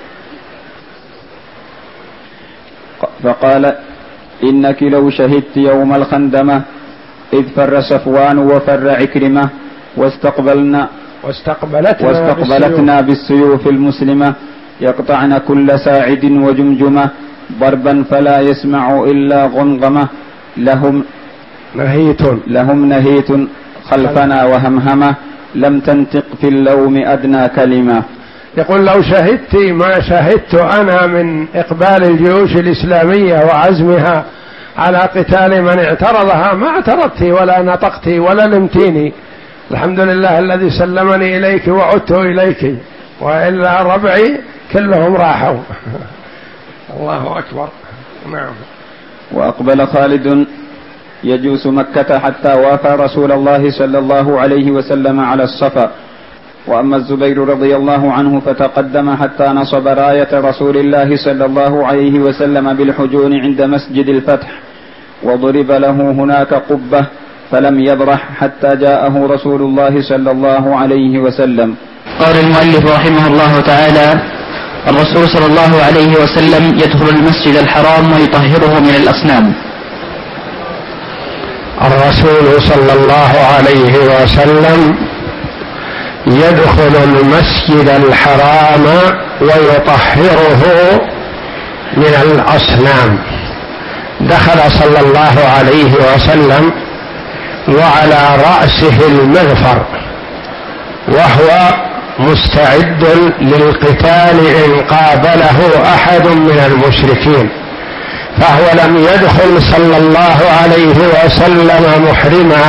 فقال: إنك لو شهدت يوم الخندمة إذ فر صفوان وفر عكرمة واستقبلنا واستقبلتنا, واستقبلتنا بالسيوف المسلمة يقطعن كل ساعد وجمجمة ضربا فلا يسمع إلا غنغمة، لهم نهيت لهم نهيت خلفنا وهمهمة، لم تنطق في اللوم أدنى كلمة. يقول: لو شهدت ما شهدت أنا من إقبال الجيوش الإسلامية وعزمها على قتال من اعترضها ما اعترضت ولا نطقت ولا لمتيني، الحمد لله الذي سلمني إليك وعدت إليك، وإلا ربعي كلهم راحوا. الله أكبر. نعم. وأقبل خالد يجوس مكة حتى وافى رسول الله صلى الله عليه وسلم على الصفا. وأما الزبير رضي الله عنه فتقدم حتى نصب راية رسول الله صلى الله عليه وسلم بالحجون عند مسجد الفتح، وضرب له هناك قبة فلم يبرح حتى جاءه رسول الله صلى الله عليه وسلم. قال المؤلف رحمه الله تعالى: الرسول صلى الله عليه وسلم يدخل المسجد الحرام ويطهره من الأصنام. الرسول صلى الله عليه وسلم يدخل المسجد الحرام ويطهره من الأصنام. دخل صلى الله عليه وسلم وعلى رأسه المغفر، وهو مستعد للقتال إن قابله أحد من المشركين، فهو لم يدخل صلى الله عليه وسلم محرما.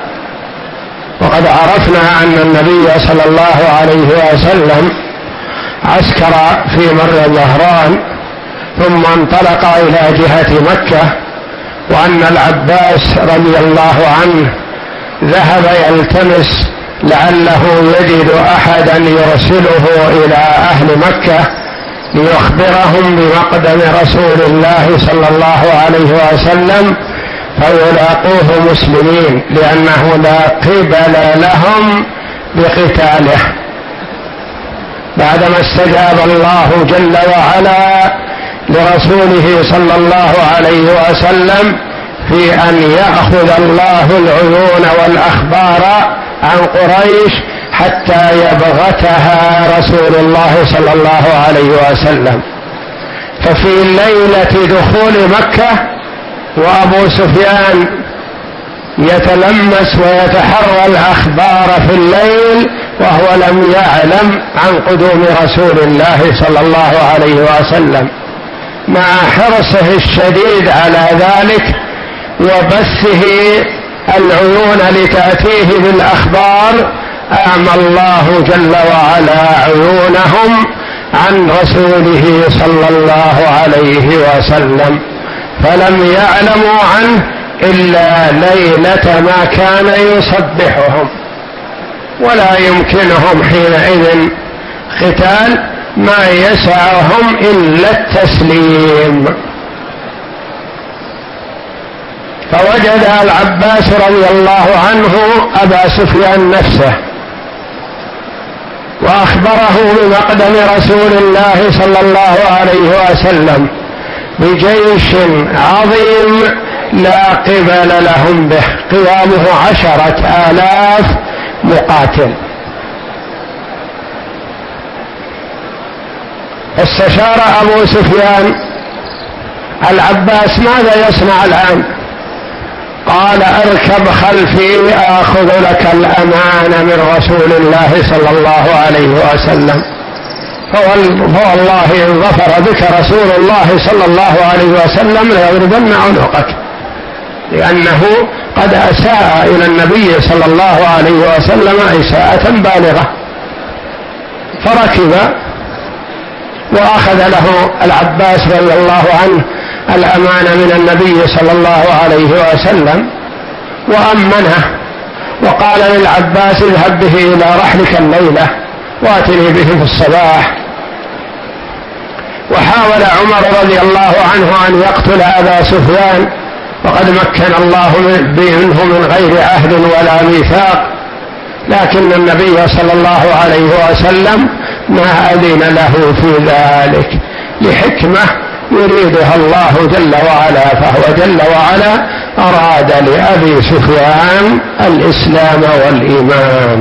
وقد عرفنا أن النبي صلى الله عليه وسلم عسكر في مر ظهران ثم انطلق إلى جهة مكة، وأن العباس رضي الله عنه ذهب يلتمس لعله يجد أحدا يرسله إلى أهل مكة ليخبرهم بمقدم رسول الله صلى الله عليه وسلم فيلاقوه مسلمين، لأنه لا قبل لهم بقتاله، بعدما استجاب الله جل وعلا لرسوله صلى الله عليه وسلم في أن يأخذ الله العيون والأخبار عن قريش حتى يبغتها رسول الله صلى الله عليه وسلم. ففي ليلة دخول مكة وأبو سفيان يتلمس ويتحرى الأخبار في الليل وهو لم يعلم عن قدوم رسول الله صلى الله عليه وسلم، مع حرصه الشديد على ذلك وبثه العيون لتأتيه بالأخبار، أعمى الله جل وعلا عيونهم عن رسوله صلى الله عليه وسلم، فلم يعلموا عنه إلا ليلة ما كان يصبحهم، ولا يمكنهم حينئذ قتال، ما يسعهم إلا التسليم. فوجد العباس رضي الله عنه أبا سفيان نفسه وأخبره بمقدم رسول الله صلى الله عليه وسلم بجيش عظيم لا قبل لهم به، قيامه عشرة آلاف مقاتل. استشار أبو سفيان العباس ماذا يصنع الآن؟ قال اركب خلفي آخذ لك الأمان من رسول الله صلى الله عليه وسلم، فوالله إن ظفر بك رسول الله صلى الله عليه وسلم ليضربن عنقك، لأنه قد أساء إلى النبي صلى الله عليه وسلم إساءة بالغة. فركب وأخذ له العباس رضي الله عنه الأمان من النبي صلى الله عليه وسلم وأمنه، وقال للعباس اذهب به إلى رحلك الليلة واتني به في الصباح. وحاول عمر رضي الله عنه أن يقتل أبا سفيان وقد مكن الله منه من غير عهد ولا ميثاق، لكن النبي صلى الله عليه وسلم ما أذن له في ذلك لحكمة يريدها الله جل وعلا، فهو جل وعلا أراد لأبي سفيان الإسلام والإيمان.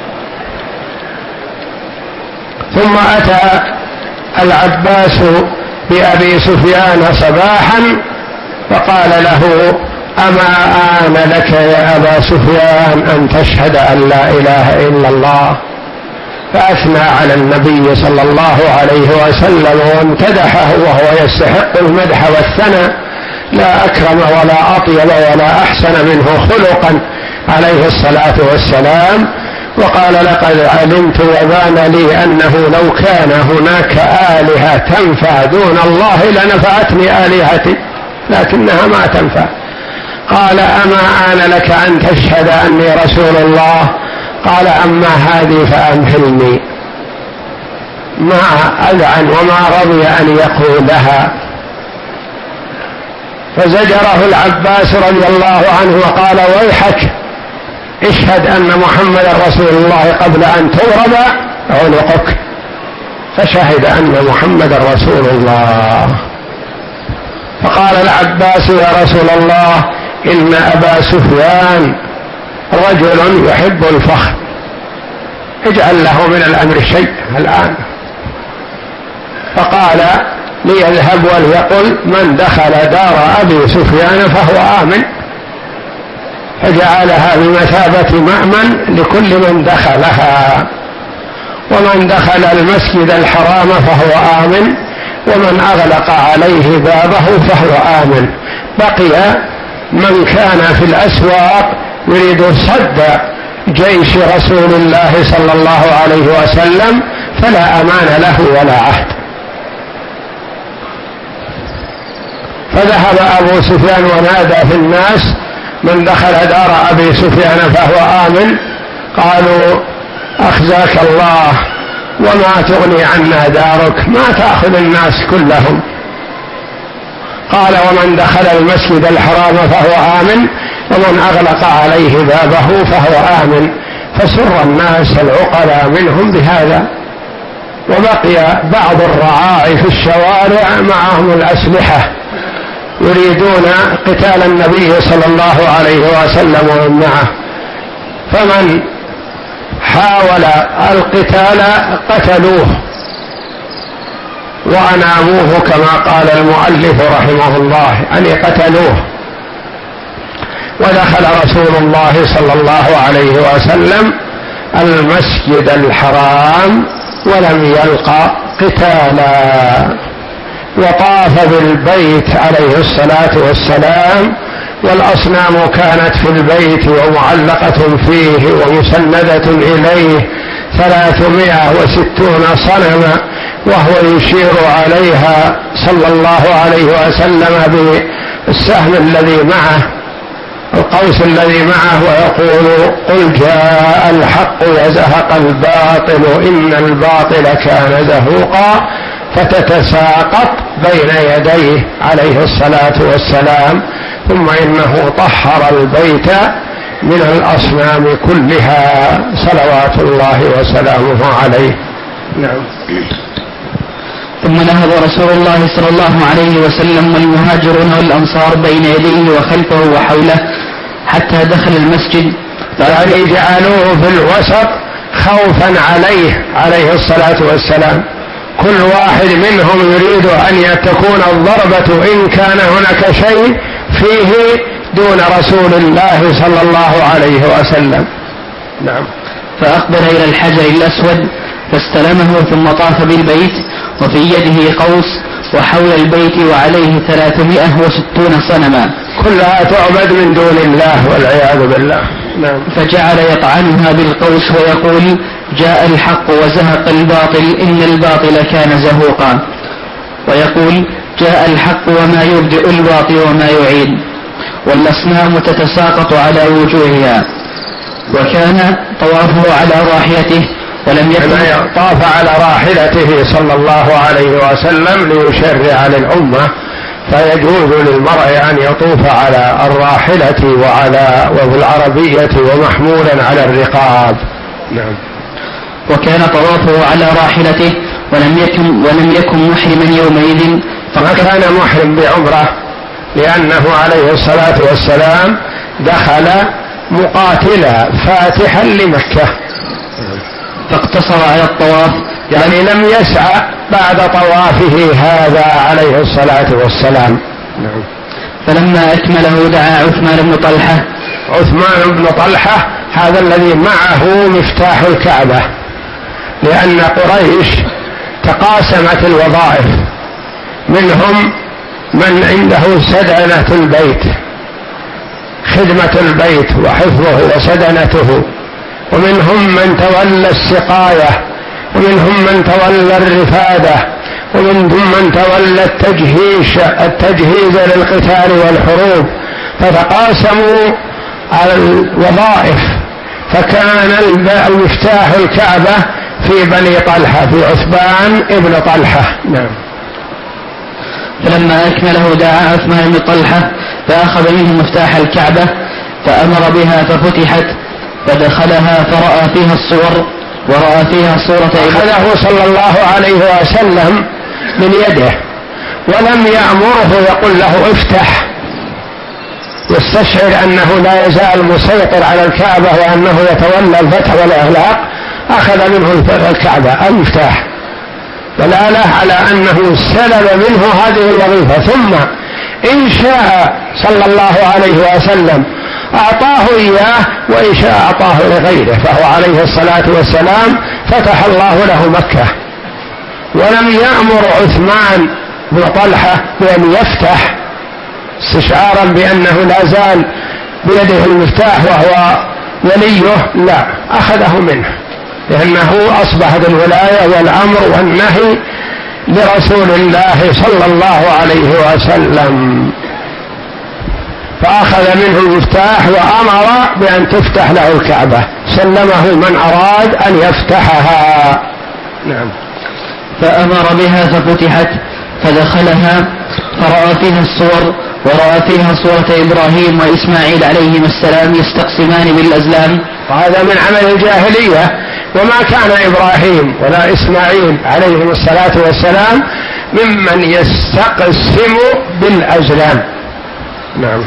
ثم أتى العباس بأبي سفيان صباحا فقال له أما آن لك يا أبا سفيان أن تشهد أن لا إله إلا الله؟ فأثنى على النبي صلى الله عليه وسلم وامتدحه وهو يستحق المدح والثناء، لا أكرم ولا أطيب ولا أحسن منه خلقا عليه الصلاة والسلام. وقال لقد علمت وبان لي أنه لو كان هناك آلهة تنفع دون الله لنفعتني آلهتي لكنها ما تنفع. قال أما آن لك أن تشهد أني رسول الله؟ قال أما هذه فأمهلني، ما أذعن وما رضي أن يقولها. فزجره العباس رضي الله عنه وقال ويحك اشهد أن محمد رسول الله قبل أن تضرب عنقك. فشهد أن محمد رسول الله. فقال العباس يا رسول الله إن أبا سفيان رجل يحب الفخر، اجعل له من الأمر شيء الآن. فقال ليذهب وليقل من دخل دار أبي سفيان فهو آمن، فجعلها بمثابة مأمن لكل من دخلها، ومن دخل المسجد الحرام فهو آمن، ومن أغلق عليه بابه فهو آمن. بقي من كان في الأسواق يريد صد جيش رسول الله صلى الله عليه وسلم فلا أمان له ولا عهد. فذهب أبو سفيان ونادى في الناس: من دخل دار أبي سفيان فهو آمن. قالوا: أخزاك الله، وما تغني عنا دارك، ما تأخذ الناس كلهم. قال: ومن دخل المسجد الحرام فهو آمن، ومن أغلق عليه بابه فهو آمن. فسر الناس العقلاء منهم بهذا. وبقي بعض الرعاع في الشوارع معهم الأسلحة يريدون قتال النبي صلى الله عليه وسلم ومن معه، فمن حاول القتال قتلوه وأناموه كما قال المؤلف رحمه الله، أن قتلوه. ودخل رسول الله صلى الله عليه وسلم المسجد الحرام ولم يلقى قتالا، وطاف بالبيت عليه الصلاة والسلام، والأصنام كانت في البيت ومعلقة فيه ومسندة إليه ثلاثمائة وستون صنما، وهو يشير عليها صلى الله عليه وسلم بالسهم الذي معه، القوس الذي معه، ويقول: قل جاء الحق وزهق الباطل إن الباطل كان زهوقا، فتتساقط بين يديه عليه الصلاة والسلام. ثم إنه طهر البيت من الأصنام كلها صلوات الله وسلامه عليه. نعم. ثم نهض رسول الله صلى الله عليه وسلم والمهاجرون والأنصار بين يديه وخلفه وحوله حتى دخل المسجد، يعني جعلوه في الوسط خوفا عليه عليه الصلاة والسلام. كل واحد منهم يريد أن تكون الضربة إن كان هناك شيء فيه دون رسول الله صلى الله عليه وسلم. نعم. فأقبل إلى الحجر الأسود فاستلمه، ثم طاف بالبيت وفي يده قوس، وحول البيت وعليه ثلاثمائة وستون صنما كلها تعبد من دون الله والعياذ بالله. نعم. فجعل يطعنها بالقوس ويقول: جاء الحق وزهق الباطل إن الباطل كان زهوقا، ويقول: جاء الحق وما يبدئ الباطل وما يعيد، والأصنام تتساقط على وجوهها. وكان طوافه على راحلته ولم يكن طاف على راحلته صلى الله عليه وسلم ليشرع للأمة، فيجوز للمرء أن يطوف على الراحلة وعلى وفي العربية ومحمولا على الرقاب. نعم. وكان طوافه على راحلته ولم يكن ولم يكن محرما يومئذ، ما كان محرم بعمرة، لأنه عليه الصلاة والسلام دخل مقاتلا فاتحا لمكة، فاقتصر على الطواف، يعني لم يسعى بعد طوافه هذا عليه الصلاة والسلام. نعم. فلما أكمله دعا عثمان بن طلحة. عثمان بن طلحة هذا الذي معه مفتاح الكعبة، لأن قريش تقاسمت الوظائف، منهم من عنده سدنة البيت، خدمة البيت وحفظه وسدنته، ومنهم من تولى السقاية، ومنهم من تولى الرفادة، ومنهم من تولى التجهيز التجهيز للقتال والحروب، فتقاسموا على الوظائف. فكان المفتاح الكعبة في بني طلحة، في عثمان ابن طلحة. نعم. فلما أكمله دعا عثمان بن طلحة فأخذ منه مفتاح الكعبة فأمر بها ففتحت، فدخلها فرأى فيها الصور، ورأى فيها صورة أخذه صلى الله عليه وسلم من يده ولم يأمره يقول له افتح، يستشعر أنه لا يزال مسيطر على الكعبة وأنه يتولى الفتح والإغلاق. أخذ منه الكعبة المفتاح دلالة على أنه سلب منه هذه الوظيفة، ثم إن شاء صلى الله عليه وسلم أعطاه إياه، وإن شاء أعطاه لغيره، فهو عليه الصلاة والسلام فتح الله له مكة، ولم يأمر عثمان بن طلحة بأن يفتح استشعارا بأنه لا زال بيده المفتاح وهو وليه، لا، أخذه منه لأنه أصبح بالولاية والأمر والنهي لرسول الله صلى الله عليه وسلم، فأخذ منه المفتاح وأمر بأن تفتح له الكعبة، سلمه من أراد أن يفتحها. نعم. فأمر بها ففتحت، فدخلها فرأى فيها الصور، ورأى فيها صورة إبراهيم وإسماعيل عليهما السلام يستقسمان بالأزلام. وهذا من عمل الجاهلية، وما كان إبراهيم ولا إسماعيل عليهم الصلاة والسلام ممن يستقسم بالأزلام. نعم.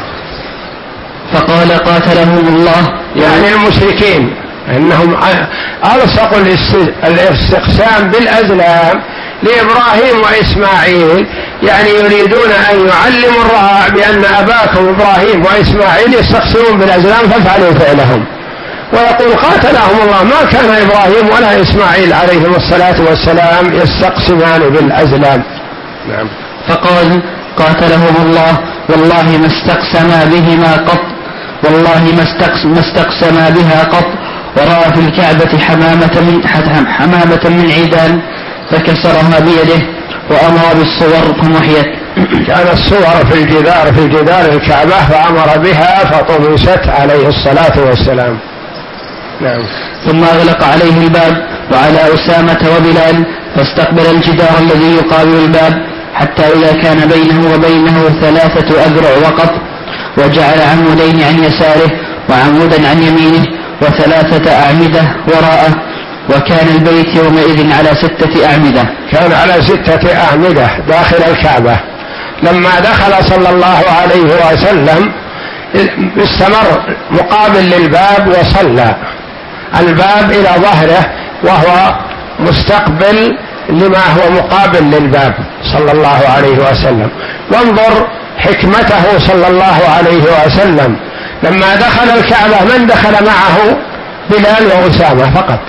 فقال قاتلهم الله، يعني المشركين أنهم ألصقوا الاستقسام بالأزلام لإبراهيم وإسماعيل، يعني يريدون أن يعلموا الرعاع بأن أباكم إبراهيم وإسماعيل يستقسمون بالأزلام فافعلوا فعلهم، ويقول قاتلهم الله ما كان إبراهيم ولا إسماعيل عليهم الصلاة والسلام يستقسمان بالأزلام. نعم. فقال قاتلهم الله والله ما استقسما بهما قط، والله ما استقسم ما استقسما بها قط. ورأى في الكعبة حمامة من حمامة من عيدان فكسرها بيده وأمر بالصور فمحيت. كان الصور في الجدار في جدار الكعبة فأمر بها فطمست عليه الصلاة والسلام. نعم. ثم أغلق عليه الباب وعلى أسامة وبلال، فاستقبل الجدار الذي يقابل الباب حتى إذا كان بينه وبينه ثلاثة أذرع وقط، وجعل عمودين عن يساره وعمودا عن يمينه وثلاثة أعمدة وراءه، وكان البيت يومئذ على ستة أعمدة. كان على ستة أعمدة داخل الكعبة. لما دخل صلى الله عليه وسلم استمر مقابل للباب وصلى الباب إلى ظهره وهو مستقبل لما هو مقابل للباب صلى الله عليه وسلم. وانظر حكمته صلى الله عليه وسلم، لما دخل الكعبة من دخل معه؟ بلال وأسامة فقط،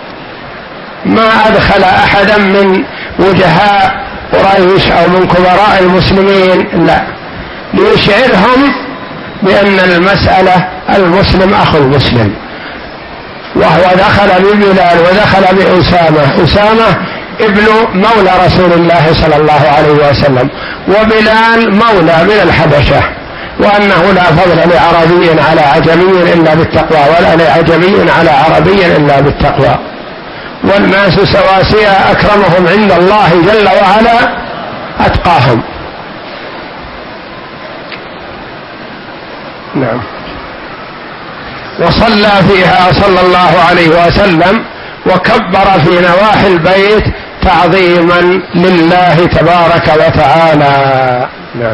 ما أدخل أحدا من وجهاء قريش أو من كبراء المسلمين، لا، ليشعرهم بأن المسألة المسلم أخو المسلم. وهو دخل ببلال ودخل بأسامة، أسامة ابن مولى رسول الله صلى الله عليه وسلم، وبلال مولى من الحبشة، وأنه لا فضل لعربي على عجمي إلا بالتقوى، ولا لعجمي على عربي إلا بالتقوى، والناس سواسية أكرمهم عند الله جل وعلا أتقاهم. نعم. وصلى فيها صلى الله عليه وسلم وكبر في نواحي البيت تعظيما لله تبارك وتعالى. نعم.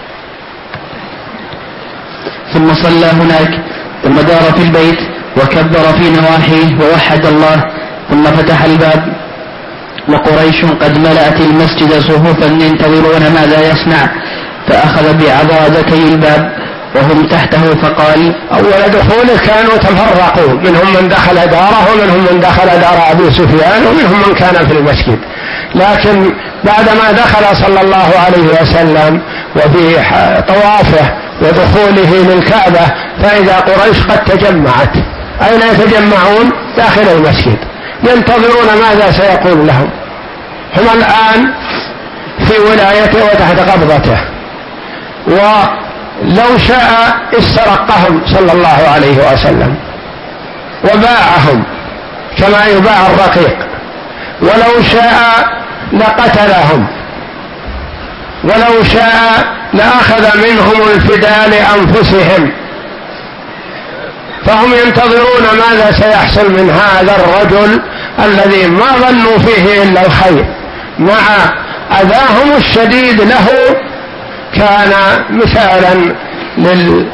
ثم صلى هناك ثم دار في البيت وكبر في نواحيه ووحد الله، ثم فتح الباب وقريش قد ملأت المسجد صفوفا ينتظرون ماذا يصنع، فأخذ بعضادتي الباب وهم تحته فقال. أول دخوله كانوا تفرقوا، منهم من دخل داره ومنهم من دخل دار أبي سفيان ومنهم من كان في المسجد، لكن بعدما دخل صلى الله عليه وسلم وفي طوافه ودخوله للكعبة فإذا قريش قد تجمعت. أين يتجمعون؟ داخل المسجد ينتظرون ماذا سيقول لهم. هم الآن في ولايته وتحت قبضته، ولو شاء استرقهم صلى الله عليه وسلم وباعهم كما يباع الرقيق، ولو شاء لقتلهم، ولو شاء لأخذ منهم الفداء لأنفسهم. فهم ينتظرون ماذا سيحصل من هذا الرجل الذي ما ظنوا فيه إلا الخير، مع أذاهم الشديد له كان مثالا لل...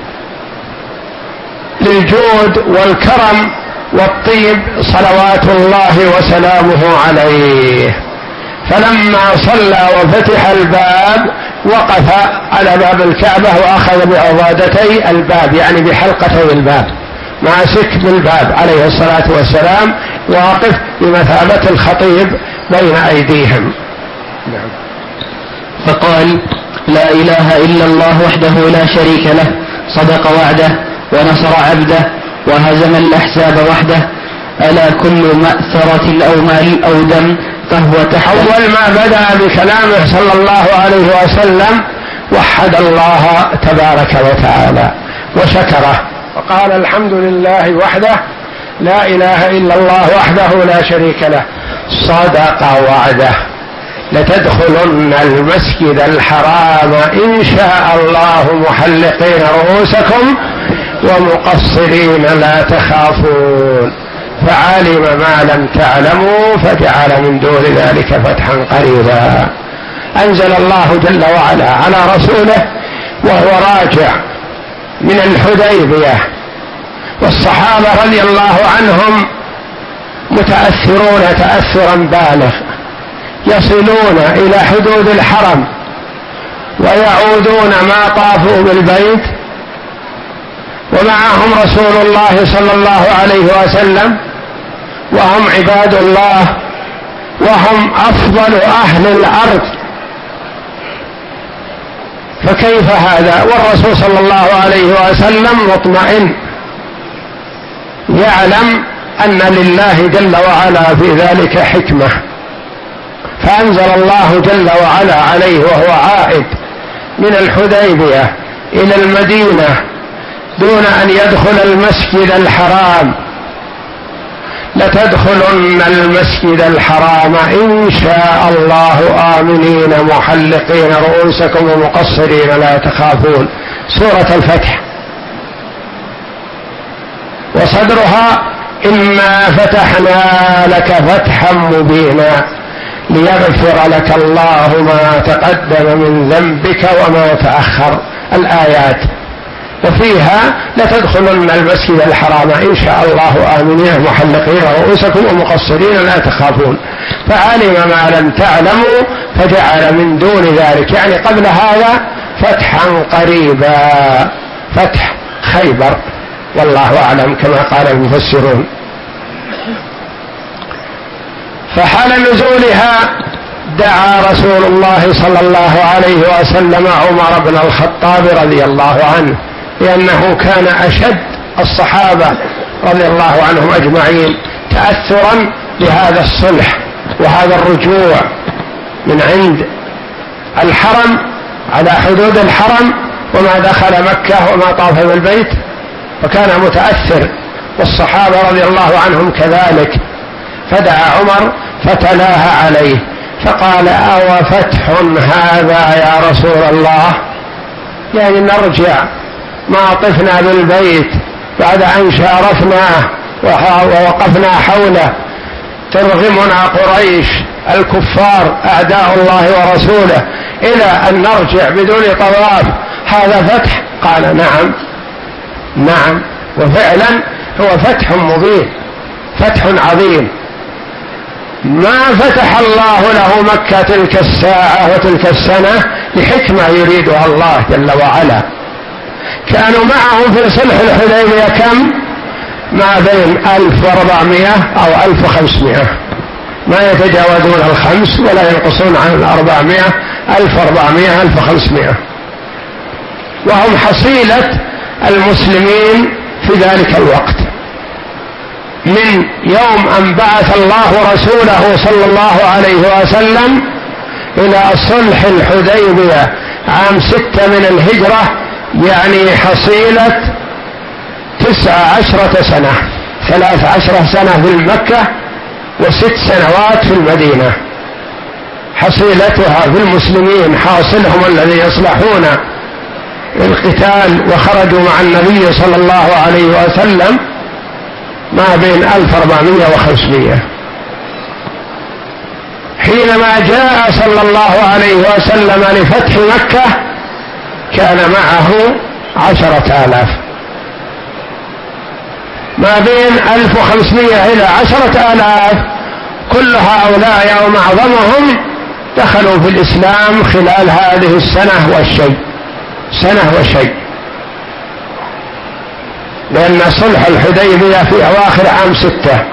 للجود والكرم والطيب صلوات الله وسلامه عليه. فلما صلى وفتح الباب وقف على باب الكعبة وأخذ بعضادتي الباب، يعني بحلقتي الباب، ماسك بالباب عليه الصلاة والسلام، واقف بمثابة الخطيب بين أيديهم. نعم. فقال: لا إله إلا الله وحده لا شريك له، صدق وعده ونصر عبده وهزم الأحزاب وحده، ألا كل مأثرة أو مال أو دم فهو تحت. أول ما بدأ بكلامه صلى الله عليه وسلم وحد الله تبارك وتعالى وشكره وقال الحمد لله وحده لا إله إلا الله وحده لا شريك له صدق وعده لتدخلن المسجد الحرام إن شاء الله محلقين رؤوسكم ومقصرين لا تخافون فعلم ما لم تعلموا فجعل من دون ذلك فتحا قريبا. أنزل الله جل وعلا على رسوله وهو راجع من الحديبية والصحابة رضي الله عنهم متأثرون تأثرا بالغ يصلون إلى حدود الحرم ويعودون ما طافوا بالبيت ومعهم رسول الله صلى الله عليه وسلم وهم عباد الله وهم أفضل أهل الأرض، فكيف هذا والرسول صلى الله عليه وسلم مطمئن يعلم أن لله جل وعلا في ذلك حكمة، فأنزل الله جل وعلا عليه وهو عائد من الحديبية إلى المدينة دون أن يدخل المسجد الحرام لتدخلن المسجد الحرام إن شاء الله آمنين محلقين رؤوسكم ومقصرين لا تخافون. سورة الفتح. وصدرها إنا فتحنا لك فتحا مبينا ليغفر لك الله ما تقدم من ذنبك وما تأخر الآيات. وفيها لتدخلن المسجد الحرام إن شاء الله آمنين محلقين رؤوسكم ومقصرين لا تخافون فعلم ما لم تعلموا فجعل من دون ذلك يعني قبل هذا فتحا قريبا فتح خيبر والله أعلم كما قال المفسرون. فحال نزولها دعا رسول الله صلى الله عليه وسلم عمر بن الخطاب رضي الله عنه لأنه كان أشد الصحابة رضي الله عنهم أجمعين تأثرا بهذا الصلح وهذا الرجوع من عند الحرم على حدود الحرم وما دخل مكة وما طاف بالبيت، فكان متأثر والصحابة رضي الله عنهم كذلك. فدعا عمر فتلاها عليه فقال أو فتح هذا يا رسول الله، يعني نرجع ما طفنا بالبيت بعد أن شارفناه ووقفنا حوله ترغمنا قريش الكفار أعداء الله ورسوله إلى أن نرجع بدون طواف، هذا فتح؟ قال نعم نعم وفعلا هو فتح مبين فتح عظيم. ما فتح الله له مكة تلك الساعة وتلك السنة لحكمة يريدها الله جل وعلا. كانوا معهم في صلح الحديبية كم؟ ما بين ألف وأربعمائة أو ألف وخمسمائة، ما يتجاوزون الخمس ولا ينقصون عن الأربعمائة، ألف وأربعمائة ألف وخمسمائة، وهم حصيلة المسلمين في ذلك الوقت من يوم أن بعث الله رسوله صلى الله عليه وسلم إلى صلح الحديبية عام ستة من الهجرة، يعني حصيلة تسع عشرة سنة، ثلاث عشرة سنة في مكة وست سنوات في المدينة. حصيلتها في المسلمين حاصلهم الذي يصلحون القتال وخرجوا مع النبي صلى الله عليه وسلم ما بين ألف وأربعمائة وخمسمائة. حينما جاء صلى الله عليه وسلم لفتح مكة كان معه عشرة آلاف، ما بين ألف وخمسمائة إلى عشرة آلاف، كل هؤلاء ومعظمهم دخلوا في الإسلام خلال هذه السنة والشيء سنة وشيء، لأن صلح الحديبية في أواخر عام ستة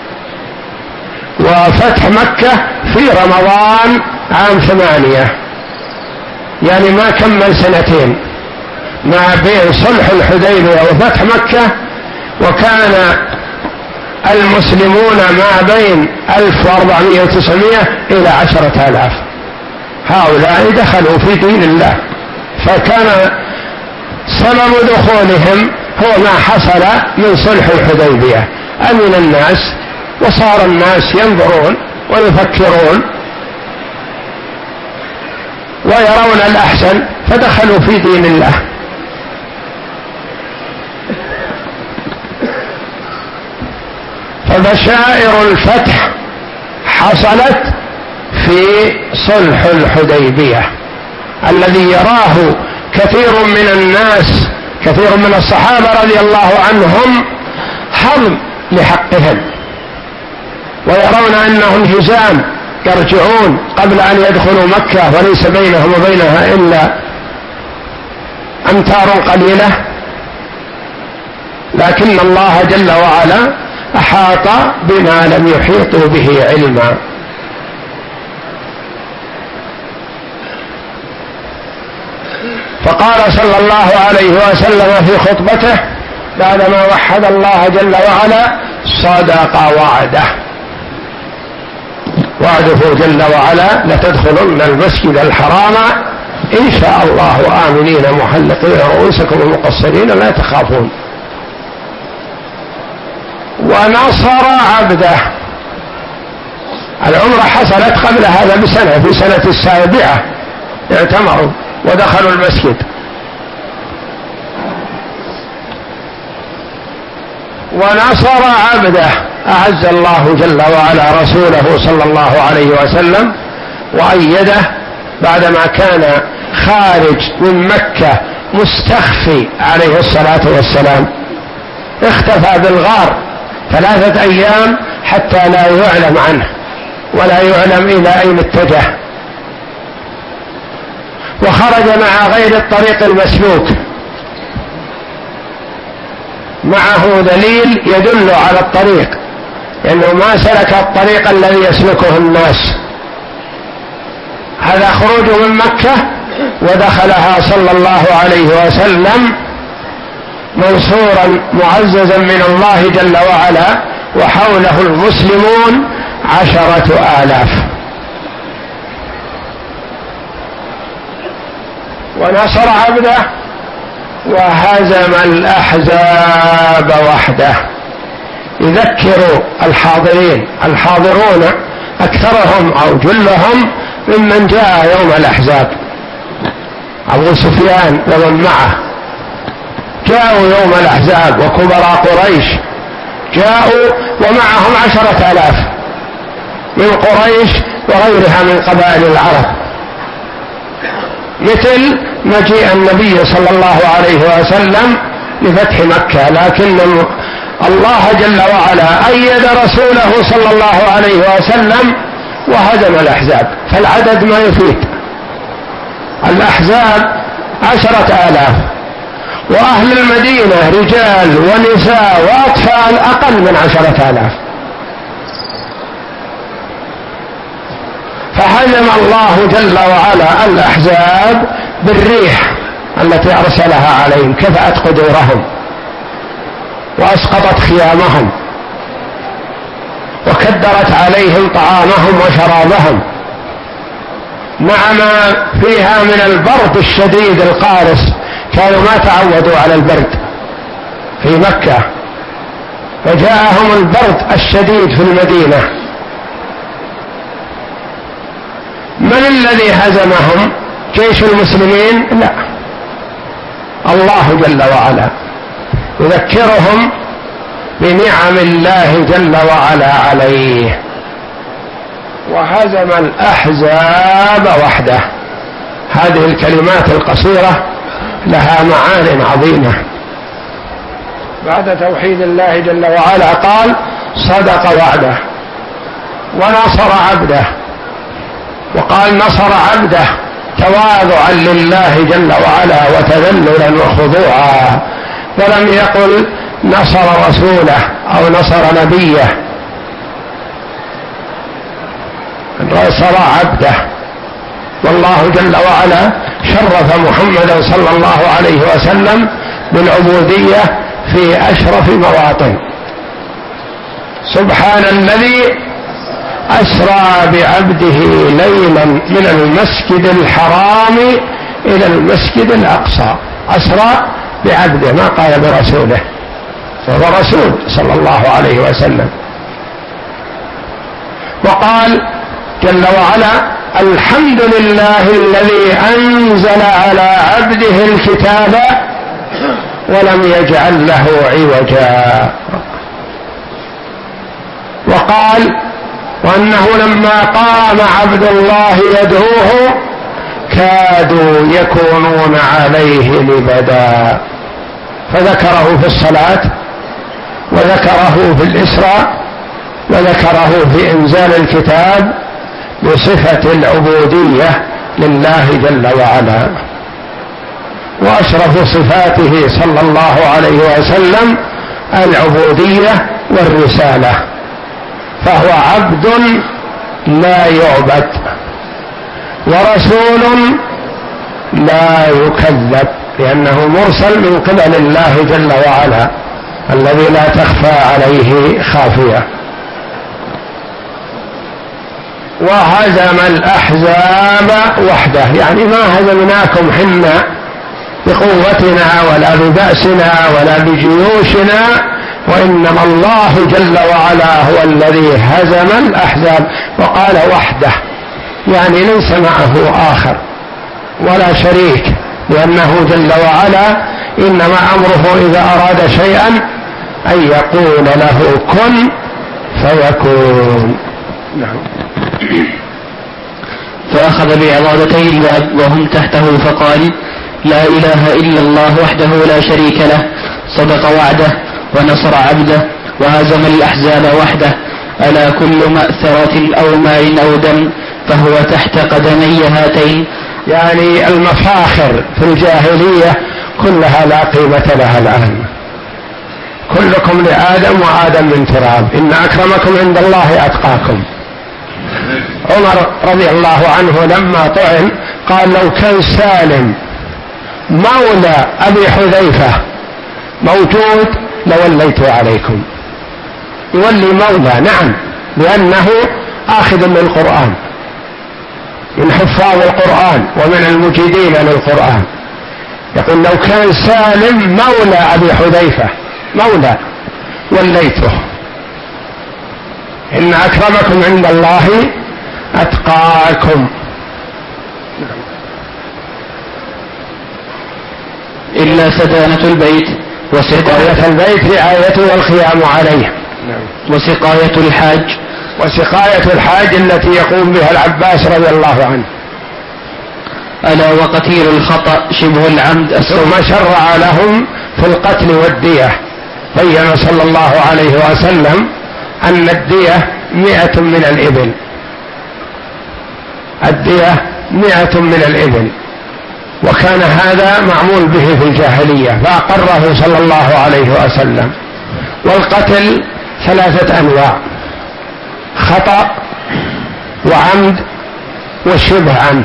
وفتح مكة في رمضان عام ثمانية، يعني ما كمل سنتين ما بين صلح الحديبية وفتح مكة. وكان المسلمون ما بين ألف وأربعمائة وتسعمائة إلى عشرة آلاف. هؤلاء دخلوا في دين الله، فكان سبب دخولهم هو ما حصل من صلح الحديبية، أمن الناس وصار الناس ينظرون ويفكرون ويرون الأحسن فدخلوا في دين الله. فبشائر الفتح حصلت في صلح الحديبية الذي يراه كثير من الناس، كثير من الصحابة رضي الله عنهم هضم لحقهم، ويرون أنه انهزام، يرجعون قبل أن يدخلوا مكة وليس بينهم وبينها إلا أمتار قليلة، لكن الله جل وعلا أحاط بما لم يحيطوا به علما. فقال صلى الله عليه وسلم في خطبته بعدما وحد الله جل وعلا: صدق وعده، وعده جل وعلا لتدخلن المسجد الحرام إن شاء الله آمنين محلقين رؤوسكم ومقصرين لا تخافون. ونصر عبده. العمرة حصلت قبل هذا بسنة، في سنة السابعة اعتمروا ودخلوا المسجد. ونصر عبده، أعز الله جل وعلا رسوله صلى الله عليه وسلم وأيده بعدما كان خارج من مكة مستخفي عليه الصلاة والسلام، اختفى بالغار ثلاثة أيام حتى لا يعلم عنه ولا يعلم إلى أين اتجه، وخرج مع غير الطريق المسلوك، معه دليل يدل على الطريق، لأنه ما سلك الطريق الذي يسلكه الناس. هذا خروج من مكة ودخلها صلى الله عليه وسلم منصورا معززا من الله جل وعلا، وحوله المسلمون عشرة آلاف. ونصر عبده وهزم الأحزاب وحده. يذكر الحاضرين الحاضرون أكثرهم أو جلهم ممن جاء يوم الأحزاب، أبو سفيان ومن معه جاءوا يوم الأحزاب، وكبراء قريش جاءوا ومعهم عشرة آلاف من قريش وغيرها من قبائل العرب، مثل مجيء النبي صلى الله عليه وسلم لفتح مكة، لكن الله جل وعلا أيد رسوله صلى الله عليه وسلم وهزم الأحزاب، فالعدد ما يفيد. الأحزاب عشرة آلاف، وأهل المدينة رجال ونساء وأطفال أقل من عشرة آلاف، فهزم الله جل وعلا الأحزاب بالريح التي أرسلها عليهم، كفأت قدورهم وأسقطت خيامهم وكدرت عليهم طعامهم وشرابهم، مع ما فيها من البرد الشديد القارس، كانوا ما تعودوا على البرد في مكة، فجاءهم البرد الشديد في المدينة. من الذي هزمهم؟ جيش المسلمين؟ لا، الله جل وعلا يذكرهم بنعم الله جل وعلا عليه. وهزم الأحزاب وحده. هذه الكلمات القصيرة لها معان عظيمة. بعد توحيد الله جل وعلا قال: صدق وعده ونصر عبده، وقال نصر عبده تواضعا لله جل وعلا وتذللا وخضوعا، ولم يقل نصر رسوله أو نصر نبيه، نصر عبده. والله جل وعلا شرف محمدا صلى الله عليه وسلم بالعبودية في أشرف مواطن، سبحان الذي أسرى بعبده ليلا من المسجد الحرام إلى المسجد الأقصى. أسرى بعبده، ما قال برسوله، فهو رسول صلى الله عليه وسلم. وقال جل وعلا: الحمد لله الذي أنزل على عبده الكتاب ولم يجعل له عوجا. وقال: وأنه لما قام عبد الله يدعوه كادوا يكونون عليه لبدا. فذكره في الصلاة، وذكره في الإسراء، وذكره في إنزال الكتاب بصفة العبودية لله جل وعلا. وأشرف صفاته صلى الله عليه وسلم العبودية والرسالة، فهو عبد لا يعبد، ورسول لا يكذب، لأنه مرسل من قبل الله جل وعلا الذي لا تخفى عليه خافية. وهزم الأحزاب وحده، يعني ما هزمناكم حنا بقوتنا ولا ببأسنا ولا بجيوشنا، وإنما الله جل وعلا هو الذي هزم الأحزاب. وقال وحده، يعني ليس معه آخر ولا شريك، لأنه جل وعلا إنما أمره إذا أراد شيئا أن يقول له كن فيكون. نعم. فأخذ بعضادتي الباب وهم تحته فقال: لا إله إلا الله وحده لا شريك له، صدق وعده ونصر عبده وهزم الأحزاب وحده. ألا كل مأثرة أو ماء أو دم فهو تحت قدمي هاتين. يعني المفاخر في الجاهلية كلها لا قيمة لها الآن. كلكم لآدم وآدم من تراب، إن أكرمكم عند الله أتقاكم. عمر رضي الله عنه لما طعن قال: لو كان سالم مولى أبي حذيفة موجود لوليت عليكم. يولي مولى، نعم، لأنه آخذ من القرآن، من حفاظ القرآن ومن المجيدين للقرآن. يقول: لو كان سالم مولى أبي حذيفة مولى وليته. إن أكرمكم عند الله أتقاكم. إلا سدانة البيت وسقاية البيت رعايته والقيام عليه. وسقاية الحاج وسقاية الحاج التي يقوم بها العباس رضي الله عنه. ألا وقتيل الخطأ شبه العمد. ثم شرع لهم في القتل والدية. بين صلى الله عليه وسلم أن الدية مئة من الإبل، الدية مئة من الإبل، وكان هذا معمول به في الجاهلية فأقره صلى الله عليه وسلم. والقتل ثلاثة أنواع: خطأ وعمد وشبه عمد.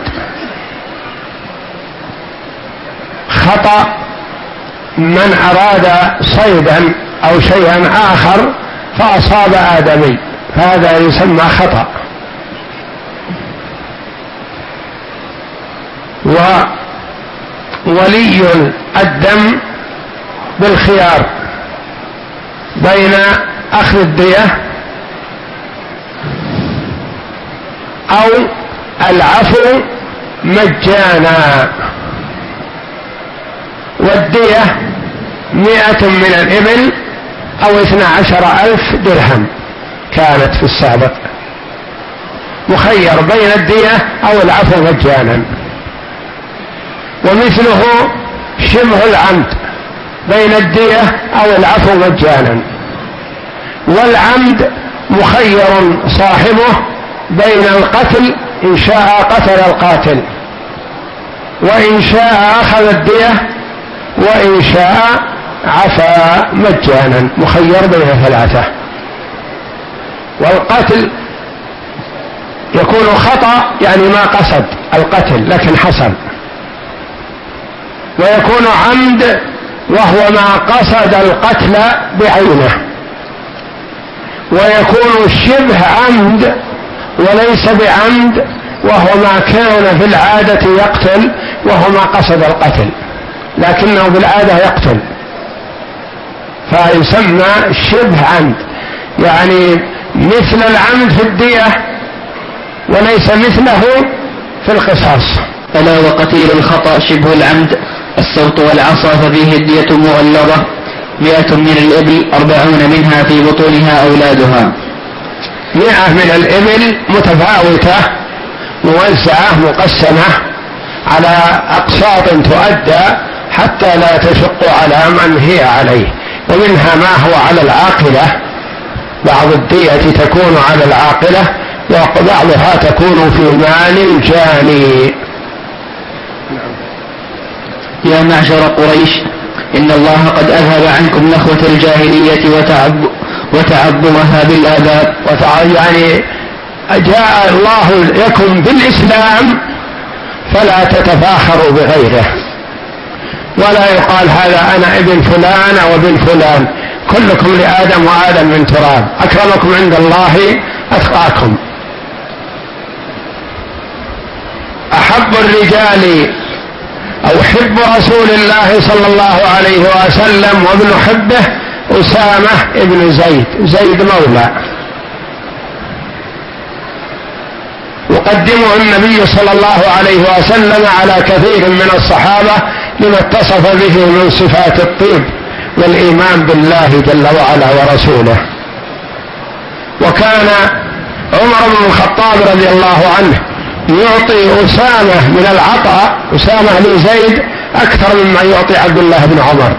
خطأ من أراد صيدا أو شيئا آخر فأصاب آدمي، فهذا يسمى خطأ. وولي الدم بالخيار بين أخذ الدية أو العفو مجانا. والدية مئة من الإبل أو اثنى عشر ألف درهم كانت في السابق. مخير بين الدية أو العفو مجانا. ومثله شبه العمد بين الدية أو العفو مجانا. والعمد مخير صاحبه بين القتل إن شاء قتل القاتل، وإن شاء أخذ الدية، وإن شاء عفا مجانا. مخير بين ثلاثة. والقتل يكون خطأ يعني ما قصد القتل لكن حصل، ويكون عمد وهو ما قصد القتل بعينه، ويكون الشبه عمد وليس بعمد، وهو ما كان في العادة يقتل وهو ما قصد القتل لكنه بالعادة يقتل، فيسمى شبه عمد، يعني مثل العمد في الدية وليس مثله في القصاص. ألا وقتيل الخطأ شبه العمد الصوت والعصا ففيه الدية مغلظة مئة من الإبل أربعون منها في بطونها أولادها. مئة من الإبل متفاوتة موزعة مقسمة على أقساط تؤدى حتى لا تشق على من هي عليه، ومنها ما هو على العاقلة، بعض الدية تكون على العاقلة وبعضها تكون في مال الجاني. يا معشر قريش إن الله قد أذهب عنكم نخوة الجاهلية وتعب وتعظمها بالآباء، يعني جاء الله لكم بالإسلام فلا تتفاخروا بغيره، ولا يقال هذا أنا ابن فلان وابن فلان، كلكم لآدم وآدم من تراب، أكرمكم عند الله أتقاكم. أحب الرجال أو حب رسول الله صلى الله عليه وسلم وابن حبه أسامة ابن زيد، زيد مولى، يقدمه النبي صلى الله عليه وسلم على كثير من الصحابة لما اتصف به من صفات الطيب والإيمان بالله جل وعلا ورسوله. وكان عمر بن الخطاب رضي الله عنه يعطي أسامة من العطاء، أسامة بن زيد أكثر مما يعطي عبد الله بن عمر،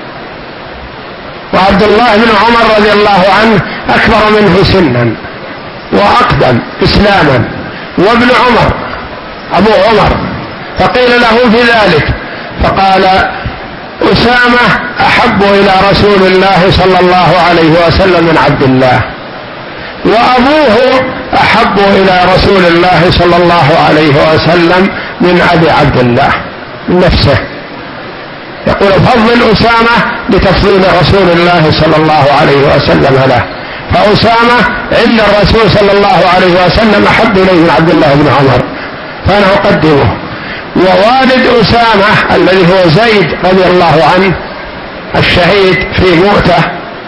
وعبد الله بن عمر رضي الله عنه أكبر منه سنا وأقدم إسلاما، وابن عمر أبو عمر، فقيل له في ذلك فقال أسامة أحب إلى رسول الله صلى الله عليه وسلم من عبد الله، وأبوه أحب إلى رسول الله صلى الله عليه وسلم من أبي عبد الله نفسه. يقول فضل أسامة بتفضيل رسول الله صلى الله عليه وسلم له، فأسامة عند الرسول صلى الله عليه وسلم أحب إليه من عبد الله بن عمر، فأنا أقدمه. ووالد أسامة الذي هو زيد رضي الله عنه الشهيد في مؤتة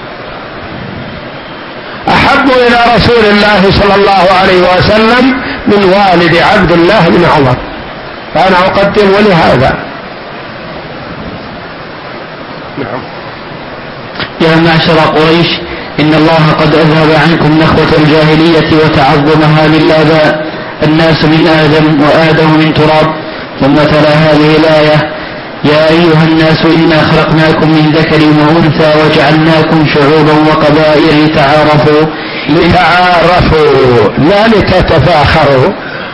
أحب إلى رسول الله صلى الله عليه وسلم من والد عبد الله بن عمر، فأنا أقدمه لهذا. نعم. يا معشر قريش إن الله قد أذهب عنكم نخوة الجاهلية وتعظمها للآباء، الناس من آدم وآدم من تراب. ثم تلا هذه الآية يا أيها الناس إنا خلقناكم من ذكر وأنثى وجعلناكم شعوبا وقبائل لتعارفوا لتعارفوا لا لتتفاخروا،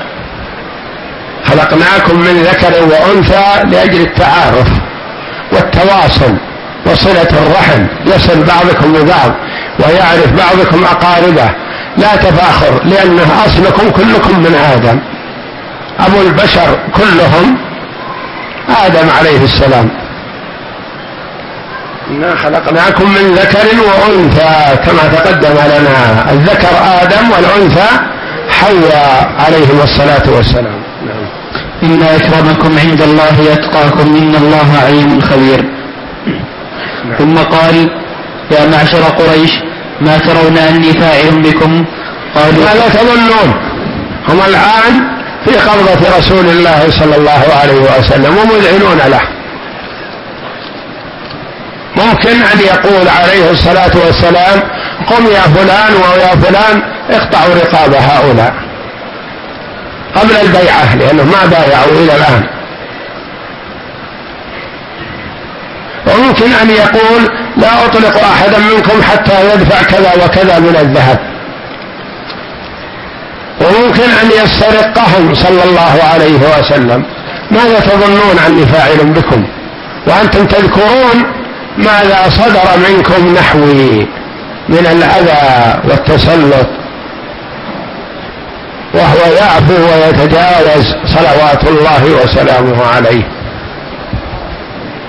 خلقناكم من ذكر وأنثى لأجل التعارف والتواصل وصلة الرحم، يصل بعضكم ببعض ويعرف بعضكم أقاربه، لا تفاخر، لأنه أصلكم كلكم من آدم، أبو البشر كلهم آدم عليه السلام. إنا خلقناكم من ذكر وأنثى كما تقدم لنا، الذكر آدم والأنثى حواء عليهم الصلاة والسلام. نعم. إن أكرمكم عند الله أتقاكم إن الله عليم خبير. نعم. ثم قال يا معشر قريش ما ترون أني فاعل بكم؟ قالوا ماذا تظنون؟ هم الآن في قبضة رسول الله صلى الله عليه وسلم ومذعنون له، ممكن أن يقول عليه الصلاة والسلام قم يا فلان ويا فلان اقطعوا رقاب هؤلاء قبل البيعة، لأنه ما بايعوا إلى الآن. وممكن أن يقول لا أطلق أحدا منكم حتى يدفع كذا وكذا من الذهب، وممكن أن يسترقهم صلى الله عليه وسلم. ماذا تظنون أني فاعل بكم وأنتم تذكرون ماذا صدر منكم نحوي من الأذى والتسلط، وهو يعفو ويتجاوز صلوات الله وسلامه عليه.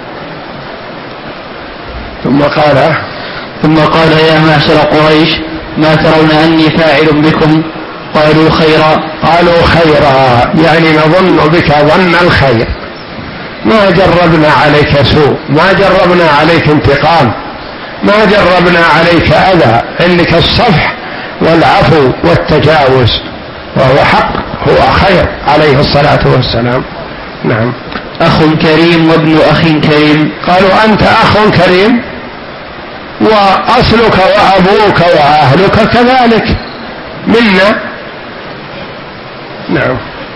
ثم قال ثم قال يا معشر قريش ما ترون أني فاعل بكم؟ قالوا خيرا. قالوا خيرا يعني نظن بك ظن الخير، ما جربنا عليك سوء، ما جربنا عليك انتقام، ما جربنا عليك أذى، عندك الصفح والعفو والتجاوز، وهو حق، هو خير عليه الصلاة والسلام. نعم. أخ كريم وابن أخ كريم. قالوا أنت أخ كريم وأصلك وأبوك وأهلك كذلك منا. نعم.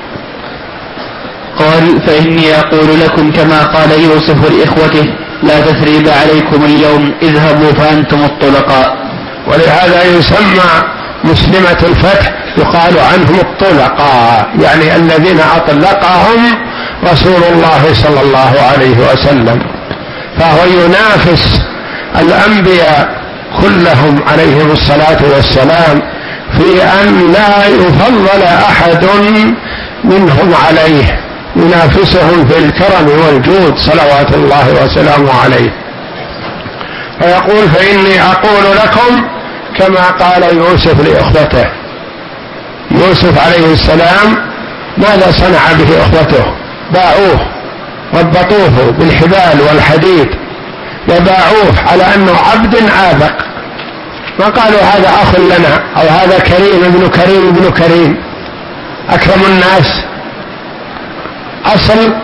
قال فإني أقول لكم كما قال يوسف لإخوته لا تثريب عليكم اليوم اذهبوا فأنتم الطلقاء. ولهذا يسمى مسلمة الفتح يقال عنهم الطلقاء، يعني الذين أطلقهم رسول الله صلى الله عليه وسلم، فهو ينافس الأنبياء كلهم عليهم الصلاة والسلام في أن لا يفضل أحد منهم عليه، ينافسهم في الكرم والجود صلوات الله وسلامه عليه. فيقول فإني أقول لكم كما قال يوسف لإخوته. يوسف عليه السلام ماذا صنع به إخوته؟ باعوه، ربطوه بالحبال والحديد وباعوه على أنه عبد عابق، ما قالوا هذا أخ لنا أو هذا كريم ابن كريم ابن كريم، أكرم الناس، أصل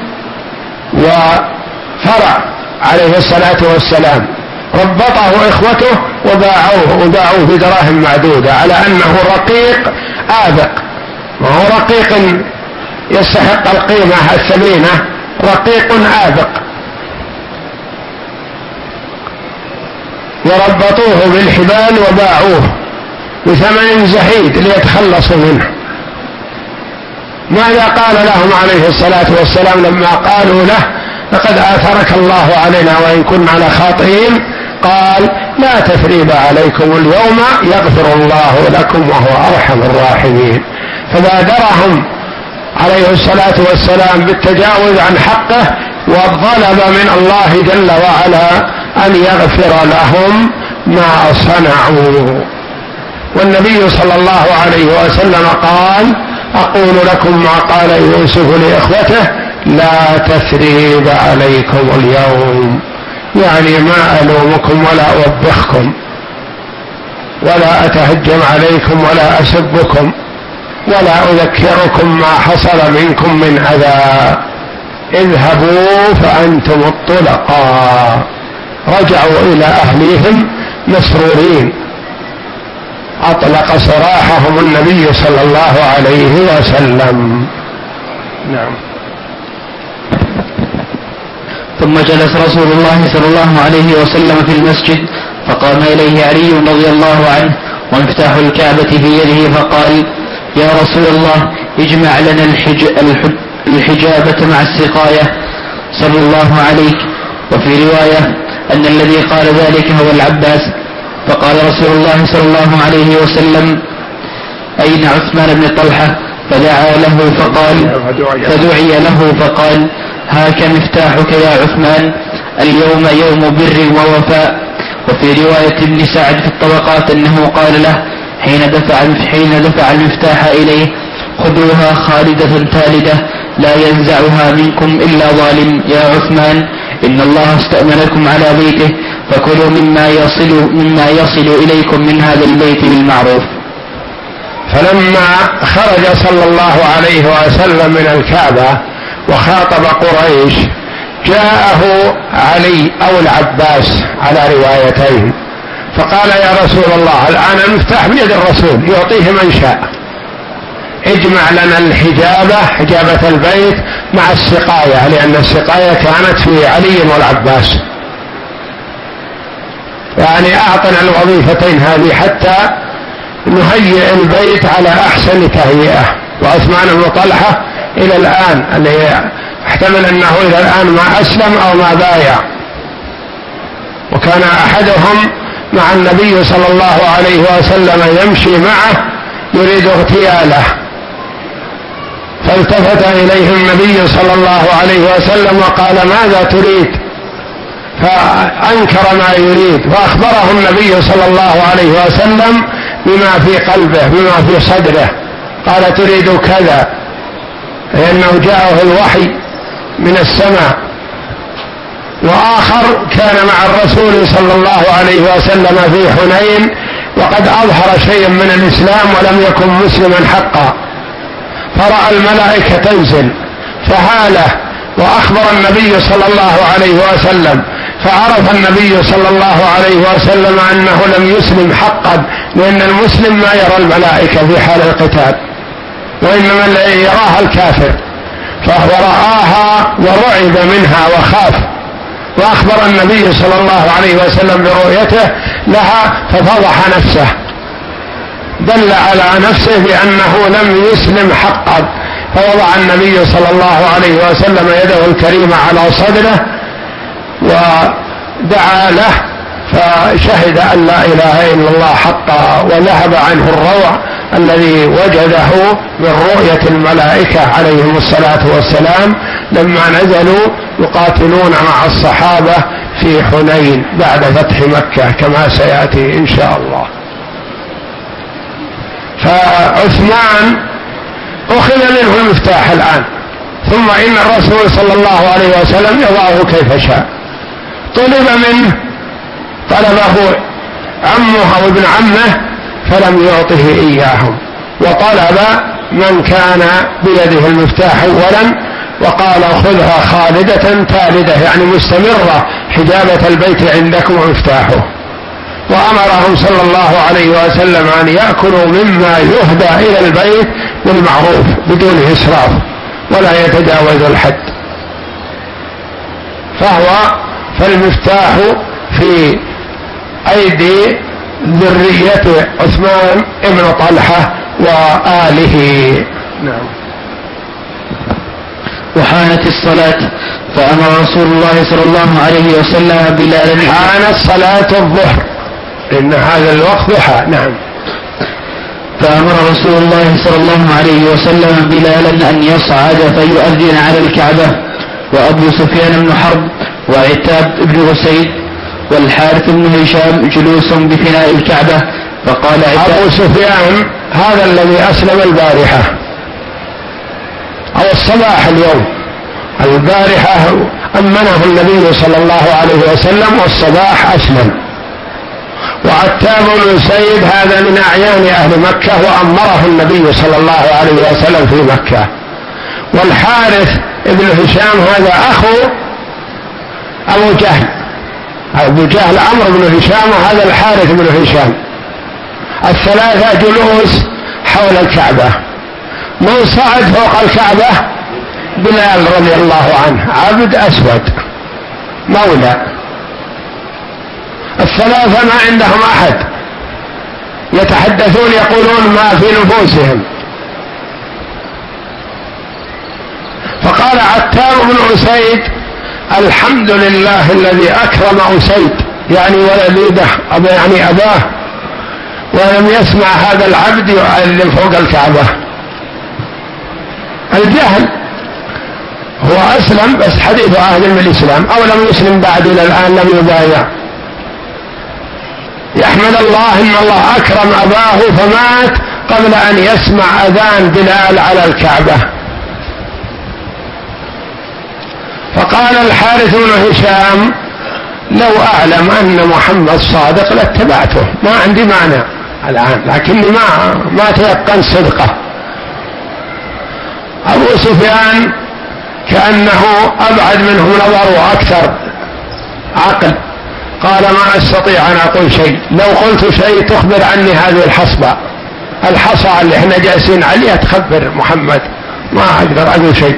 وفرع عليه الصلاة والسلام، ربطه إخوته وباعوه وباعوه بدراهم معدودة على أنه رقيق آبق، وهو رقيق يستحق القيمة الثمينة، رقيق آبق، وربطوه بالحبال وباعوه بثمن زهيد ليتخلصوا منه. ماذا قال لهم عليه الصلاة والسلام لما قالوا له لقد آثرك الله علينا وإن كنا لخاطئين؟ قال لا تثريب عليكم اليوم يغفر الله لكم وهو أرحم الراحمين. فبادرهم عليه الصلاة والسلام بالتجاوز عن حقه والطلب من الله جل وعلا أن يغفر لهم ما صنعوا. والنبي صلى الله عليه وسلم قال أقول لكم ما قال يوسف لإخوته لا تثريب عليكم اليوم، يعني ما ألومكم ولا أوبخكم ولا أتهجم عليكم ولا أسبكم ولا أذكركم ما حصل منكم من أذى، اذهبوا فأنتم الطلقاء. رجعوا إلى أهليهم مسرورين، أطلق سراحهم النبي صلى الله عليه وسلم. نعم. ثم جلس رسول الله صلى الله عليه وسلم في المسجد فقام إليه علي رضي الله عنه ومفتاح الكعبة في يده فقال يا رسول الله اجمع لنا الحج... الحج... الحجابة مع السقاية صلى الله عليك. وفي رواية أن الذي قال ذلك هو العباس. فقال رسول الله صلى الله عليه وسلم أين عثمان بن طلحة؟ فدعا له فقال فدعي له فقال هاك مفتاحك يا عثمان، اليوم يوم بر ووفاء. وفي رواية ابن سعد في الطبقات أنه قال له حين دفع حين دفع المفتاح إليه خذوها خالدة تالدة لا ينزعها منكم إلا ظالم يا عثمان، إن الله استأمنكم على بيته فكلوا مما يصل مما يصل إليكم من هذا البيت بالمعروف. فلما خرج صلى الله عليه وسلم من الكعبة وخاطب قريش جاءه علي أو العباس على روايتين فقال يا رسول الله الآن المفتاح بيد الرسول يعطيه من شاء، اجمع لنا الحجابة حجابة البيت مع السقاية، لأن السقاية كانت في علي والعباس، يعني أعطنا الوظيفتين هذه حتى نهيئ البيت على أحسن تهيئة. وعثمان بن طلحة إلى الآن اللي احتمل أنه إلى الآن ما أسلم أو ما بايع، وكان أحدهم مع النبي صلى الله عليه وسلم يمشي معه يريد اغتياله، فالتفت إليه النبي صلى الله عليه وسلم وقال ماذا تريد؟ فأنكر ما يريد، فأخبره النبي صلى الله عليه وسلم بما في قلبه بما في صدره، قال تريد كذا، لأنه جاءه الوحي من السماء. وآخر كان مع الرسول صلى الله عليه وسلم في حنين وقد أظهر شيئا من الإسلام ولم يكن مسلما حقا، فرأى الملائكة تنزل فهاله وأخبر النبي صلى الله عليه وسلم، فعرف النبي صلى الله عليه وسلم أنه لم يسلم حقا، لأن المسلم ما يرى الملائكة في حال القتال، وإنما الذي يراها الكافر، فهو رآها ورعب منها وخاف، وأخبر النبي صلى الله عليه وسلم برؤيته لها ففضح نفسه، دل على نفسه بأنه لم يسلم حقا، فوضع النبي صلى الله عليه وسلم يده الكريمة على صدره ودعا له، فشهد أن لا إله إلا الله حقا، وذهب عنه الروع الذي وجده من رؤية الملائكة عليهم الصلاة والسلام لما نزلوا يقاتلون مع الصحابة في حنين بعد فتح مكة كما سيأتي إن شاء الله. فعثمان أخذ منه المفتاح الآن، ثم إن الرسول صلى الله عليه وسلم يضعه كيف شاء. طلب منه طلبه عمه أو ابن عمه فلم يعطه إياهم، وطلب من كان بيده المفتاح أولا وقال خذها خالدة تالدة، يعني مستمرة، حجابة البيت عندكم ومفتاحه. وأمرهم صلى الله عليه وسلم أن يأكلوا مما يهدى إلى البيت بالمعروف بدون إسراف ولا يتجاوز الحد. فهو فالمفتاح في أيدي ذرية عثمان ابن طلحة وآله. نعم. وحانت الصلاة فأمر رسول الله صلى الله عليه وسلم بلالا. حانت صلاة الظهر إن هذا الوقت ضحى. نعم. فأمر رسول الله صلى الله عليه وسلم بلالا أن يصعد فيؤذن على الكعبة، وأبو سفيان بن حرب وعتاب بن أسيد والحارث بن هشام جلوس بفناء الكعبة، فقال أبو سفيان هذا الذي أسلم البارحة أو الصباح اليوم، البارحة أمنه النبي صلى الله عليه وسلم والصباح أسلم. وعتاب بن أسيد هذا من أعيان أهل مكة وأمره النبي صلى الله عليه وسلم في مكة. والحارث بن هشام هذا أخو أبو جهل، أبو جهل عمرو بن هشام وهذا الحارث بن هشام. الثلاثة جلوس حول الكعبة. من صعد فوق الكعبة بلال رضي الله عنه، عبد أسود مولى. الثلاثة ما عندهم أحد، يتحدثون يقولون ما في نفوسهم. فقال عتاب بن أسيد الحمد لله الذي أكرم أسيد، يعني ولده يعني أباه، ولم يسمع هذا العبد يعلم فوق الكعبة. الجهل هو أسلم بس حديث عهد بالإسلام أو لم يسلم بعد إلى الآن لم يبايع. يحمد الله إن الله أكرم أباه فمات قبل أن يسمع أذان بلال على الكعبة. فقال الحارث بن هشام لو أعلم أن محمد صادق لاتبعته، ما عندي مانع الآن، لكني ما ما تيقن صدقه. أبو سفيان كأنه أبعد منه نظر وأكثر عقل، قال ما أستطيع أن أقول شيء، لو قلت شيء تخبر عني هذه الحصبة الحصى اللي احنا جالسين عليها تخبر محمد، ما أقدر أقول شيء.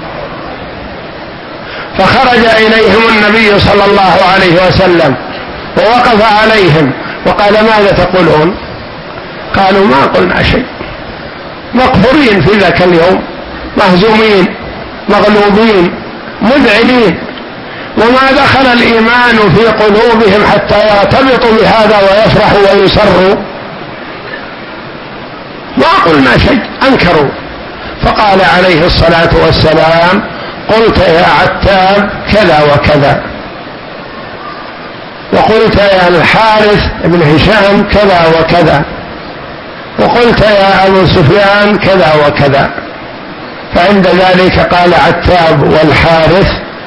فخرج إليهم النبي صلى الله عليه وسلم ووقف عليهم وقال ماذا تقولون؟ قالوا ما قلنا شيء، مقهورين في ذاك اليوم، مهزومين مغلوبين مذعنين، وما دخل الإيمان في قلوبهم حتى يرتبطوا بهذا ويفرحوا ويسروا. ما قلنا شيء، أنكروا. فقال عليه الصلاة والسلام قلت يا عتاب كذا وكذا، وقلت يا الحارث بن هشام كذا وكذا، وقلت يا أبو سفيان كذا وكذا. فعند ذلك قال عتاب والحارث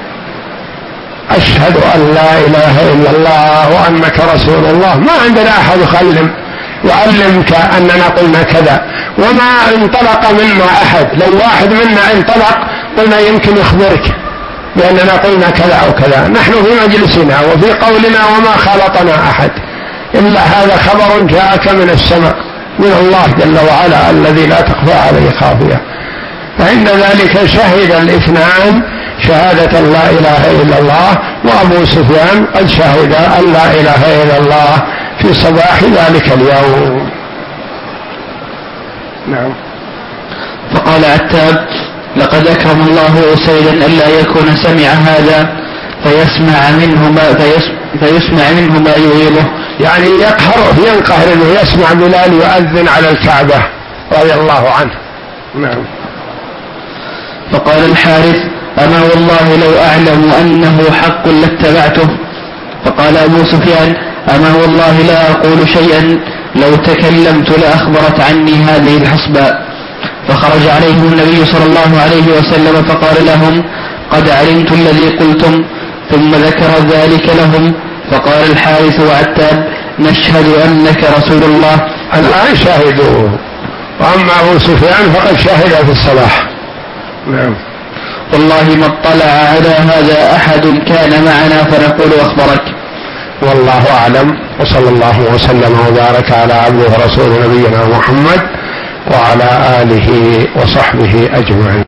أشهد أن لا إله إلا الله وأنك رسول الله، ما عندنا أحد يخلم يعلمك أننا قلنا كذا، وما انطلق منا أحد، لو واحد منا انطلق قلنا يمكن يخبرك بأننا قلنا كذا أو كذا، نحن في مجلسنا وفي قولنا وما خالطنا أحد، إلا هذا خبر جاءك من السماء من الله جل وعلا الذي لا تخفى عليه خافية. فعند ذلك شهد الاثنان شهادة لا إله إلا الله، وأبو سفيان قد شهد أن لا إله إلا الله في صباح ذلك اليوم. نعم. فقال عتاب: لقد أكرم الله أسيدا ألا يكون سمع هذا فيسمع منه ما, فيسمع منه ما يغيظه، يعني يقهر ينقهر انه يسمع بلال يؤذن على الكعبة رضي الله عنه. نعم. فقال الحارث: أما والله لو أعلم أنه حق لاتبعته. فقال أبو سفيان: أما والله لا أقول شيئا لو تكلمت لأخبرت عني هذه الحصباء. فخرج عليهم النبي صلى الله عليه وسلم فقال لهم: قد علمت الذي قلتم. ثم ذكر ذلك لهم. فقال الحارث وعتاب: نشهد أنك رسول الله. الآن شاهدوا، وأما أبو سفيان فقد شهد في الصباح. نعم. والله ما اطلع على هذا أحد كان معنا فنقول أخبرك. والله أعلم، وصلى الله وسلم وبارك على عبده ورسوله نبينا محمد وعلى آله وصحبه أجمعين.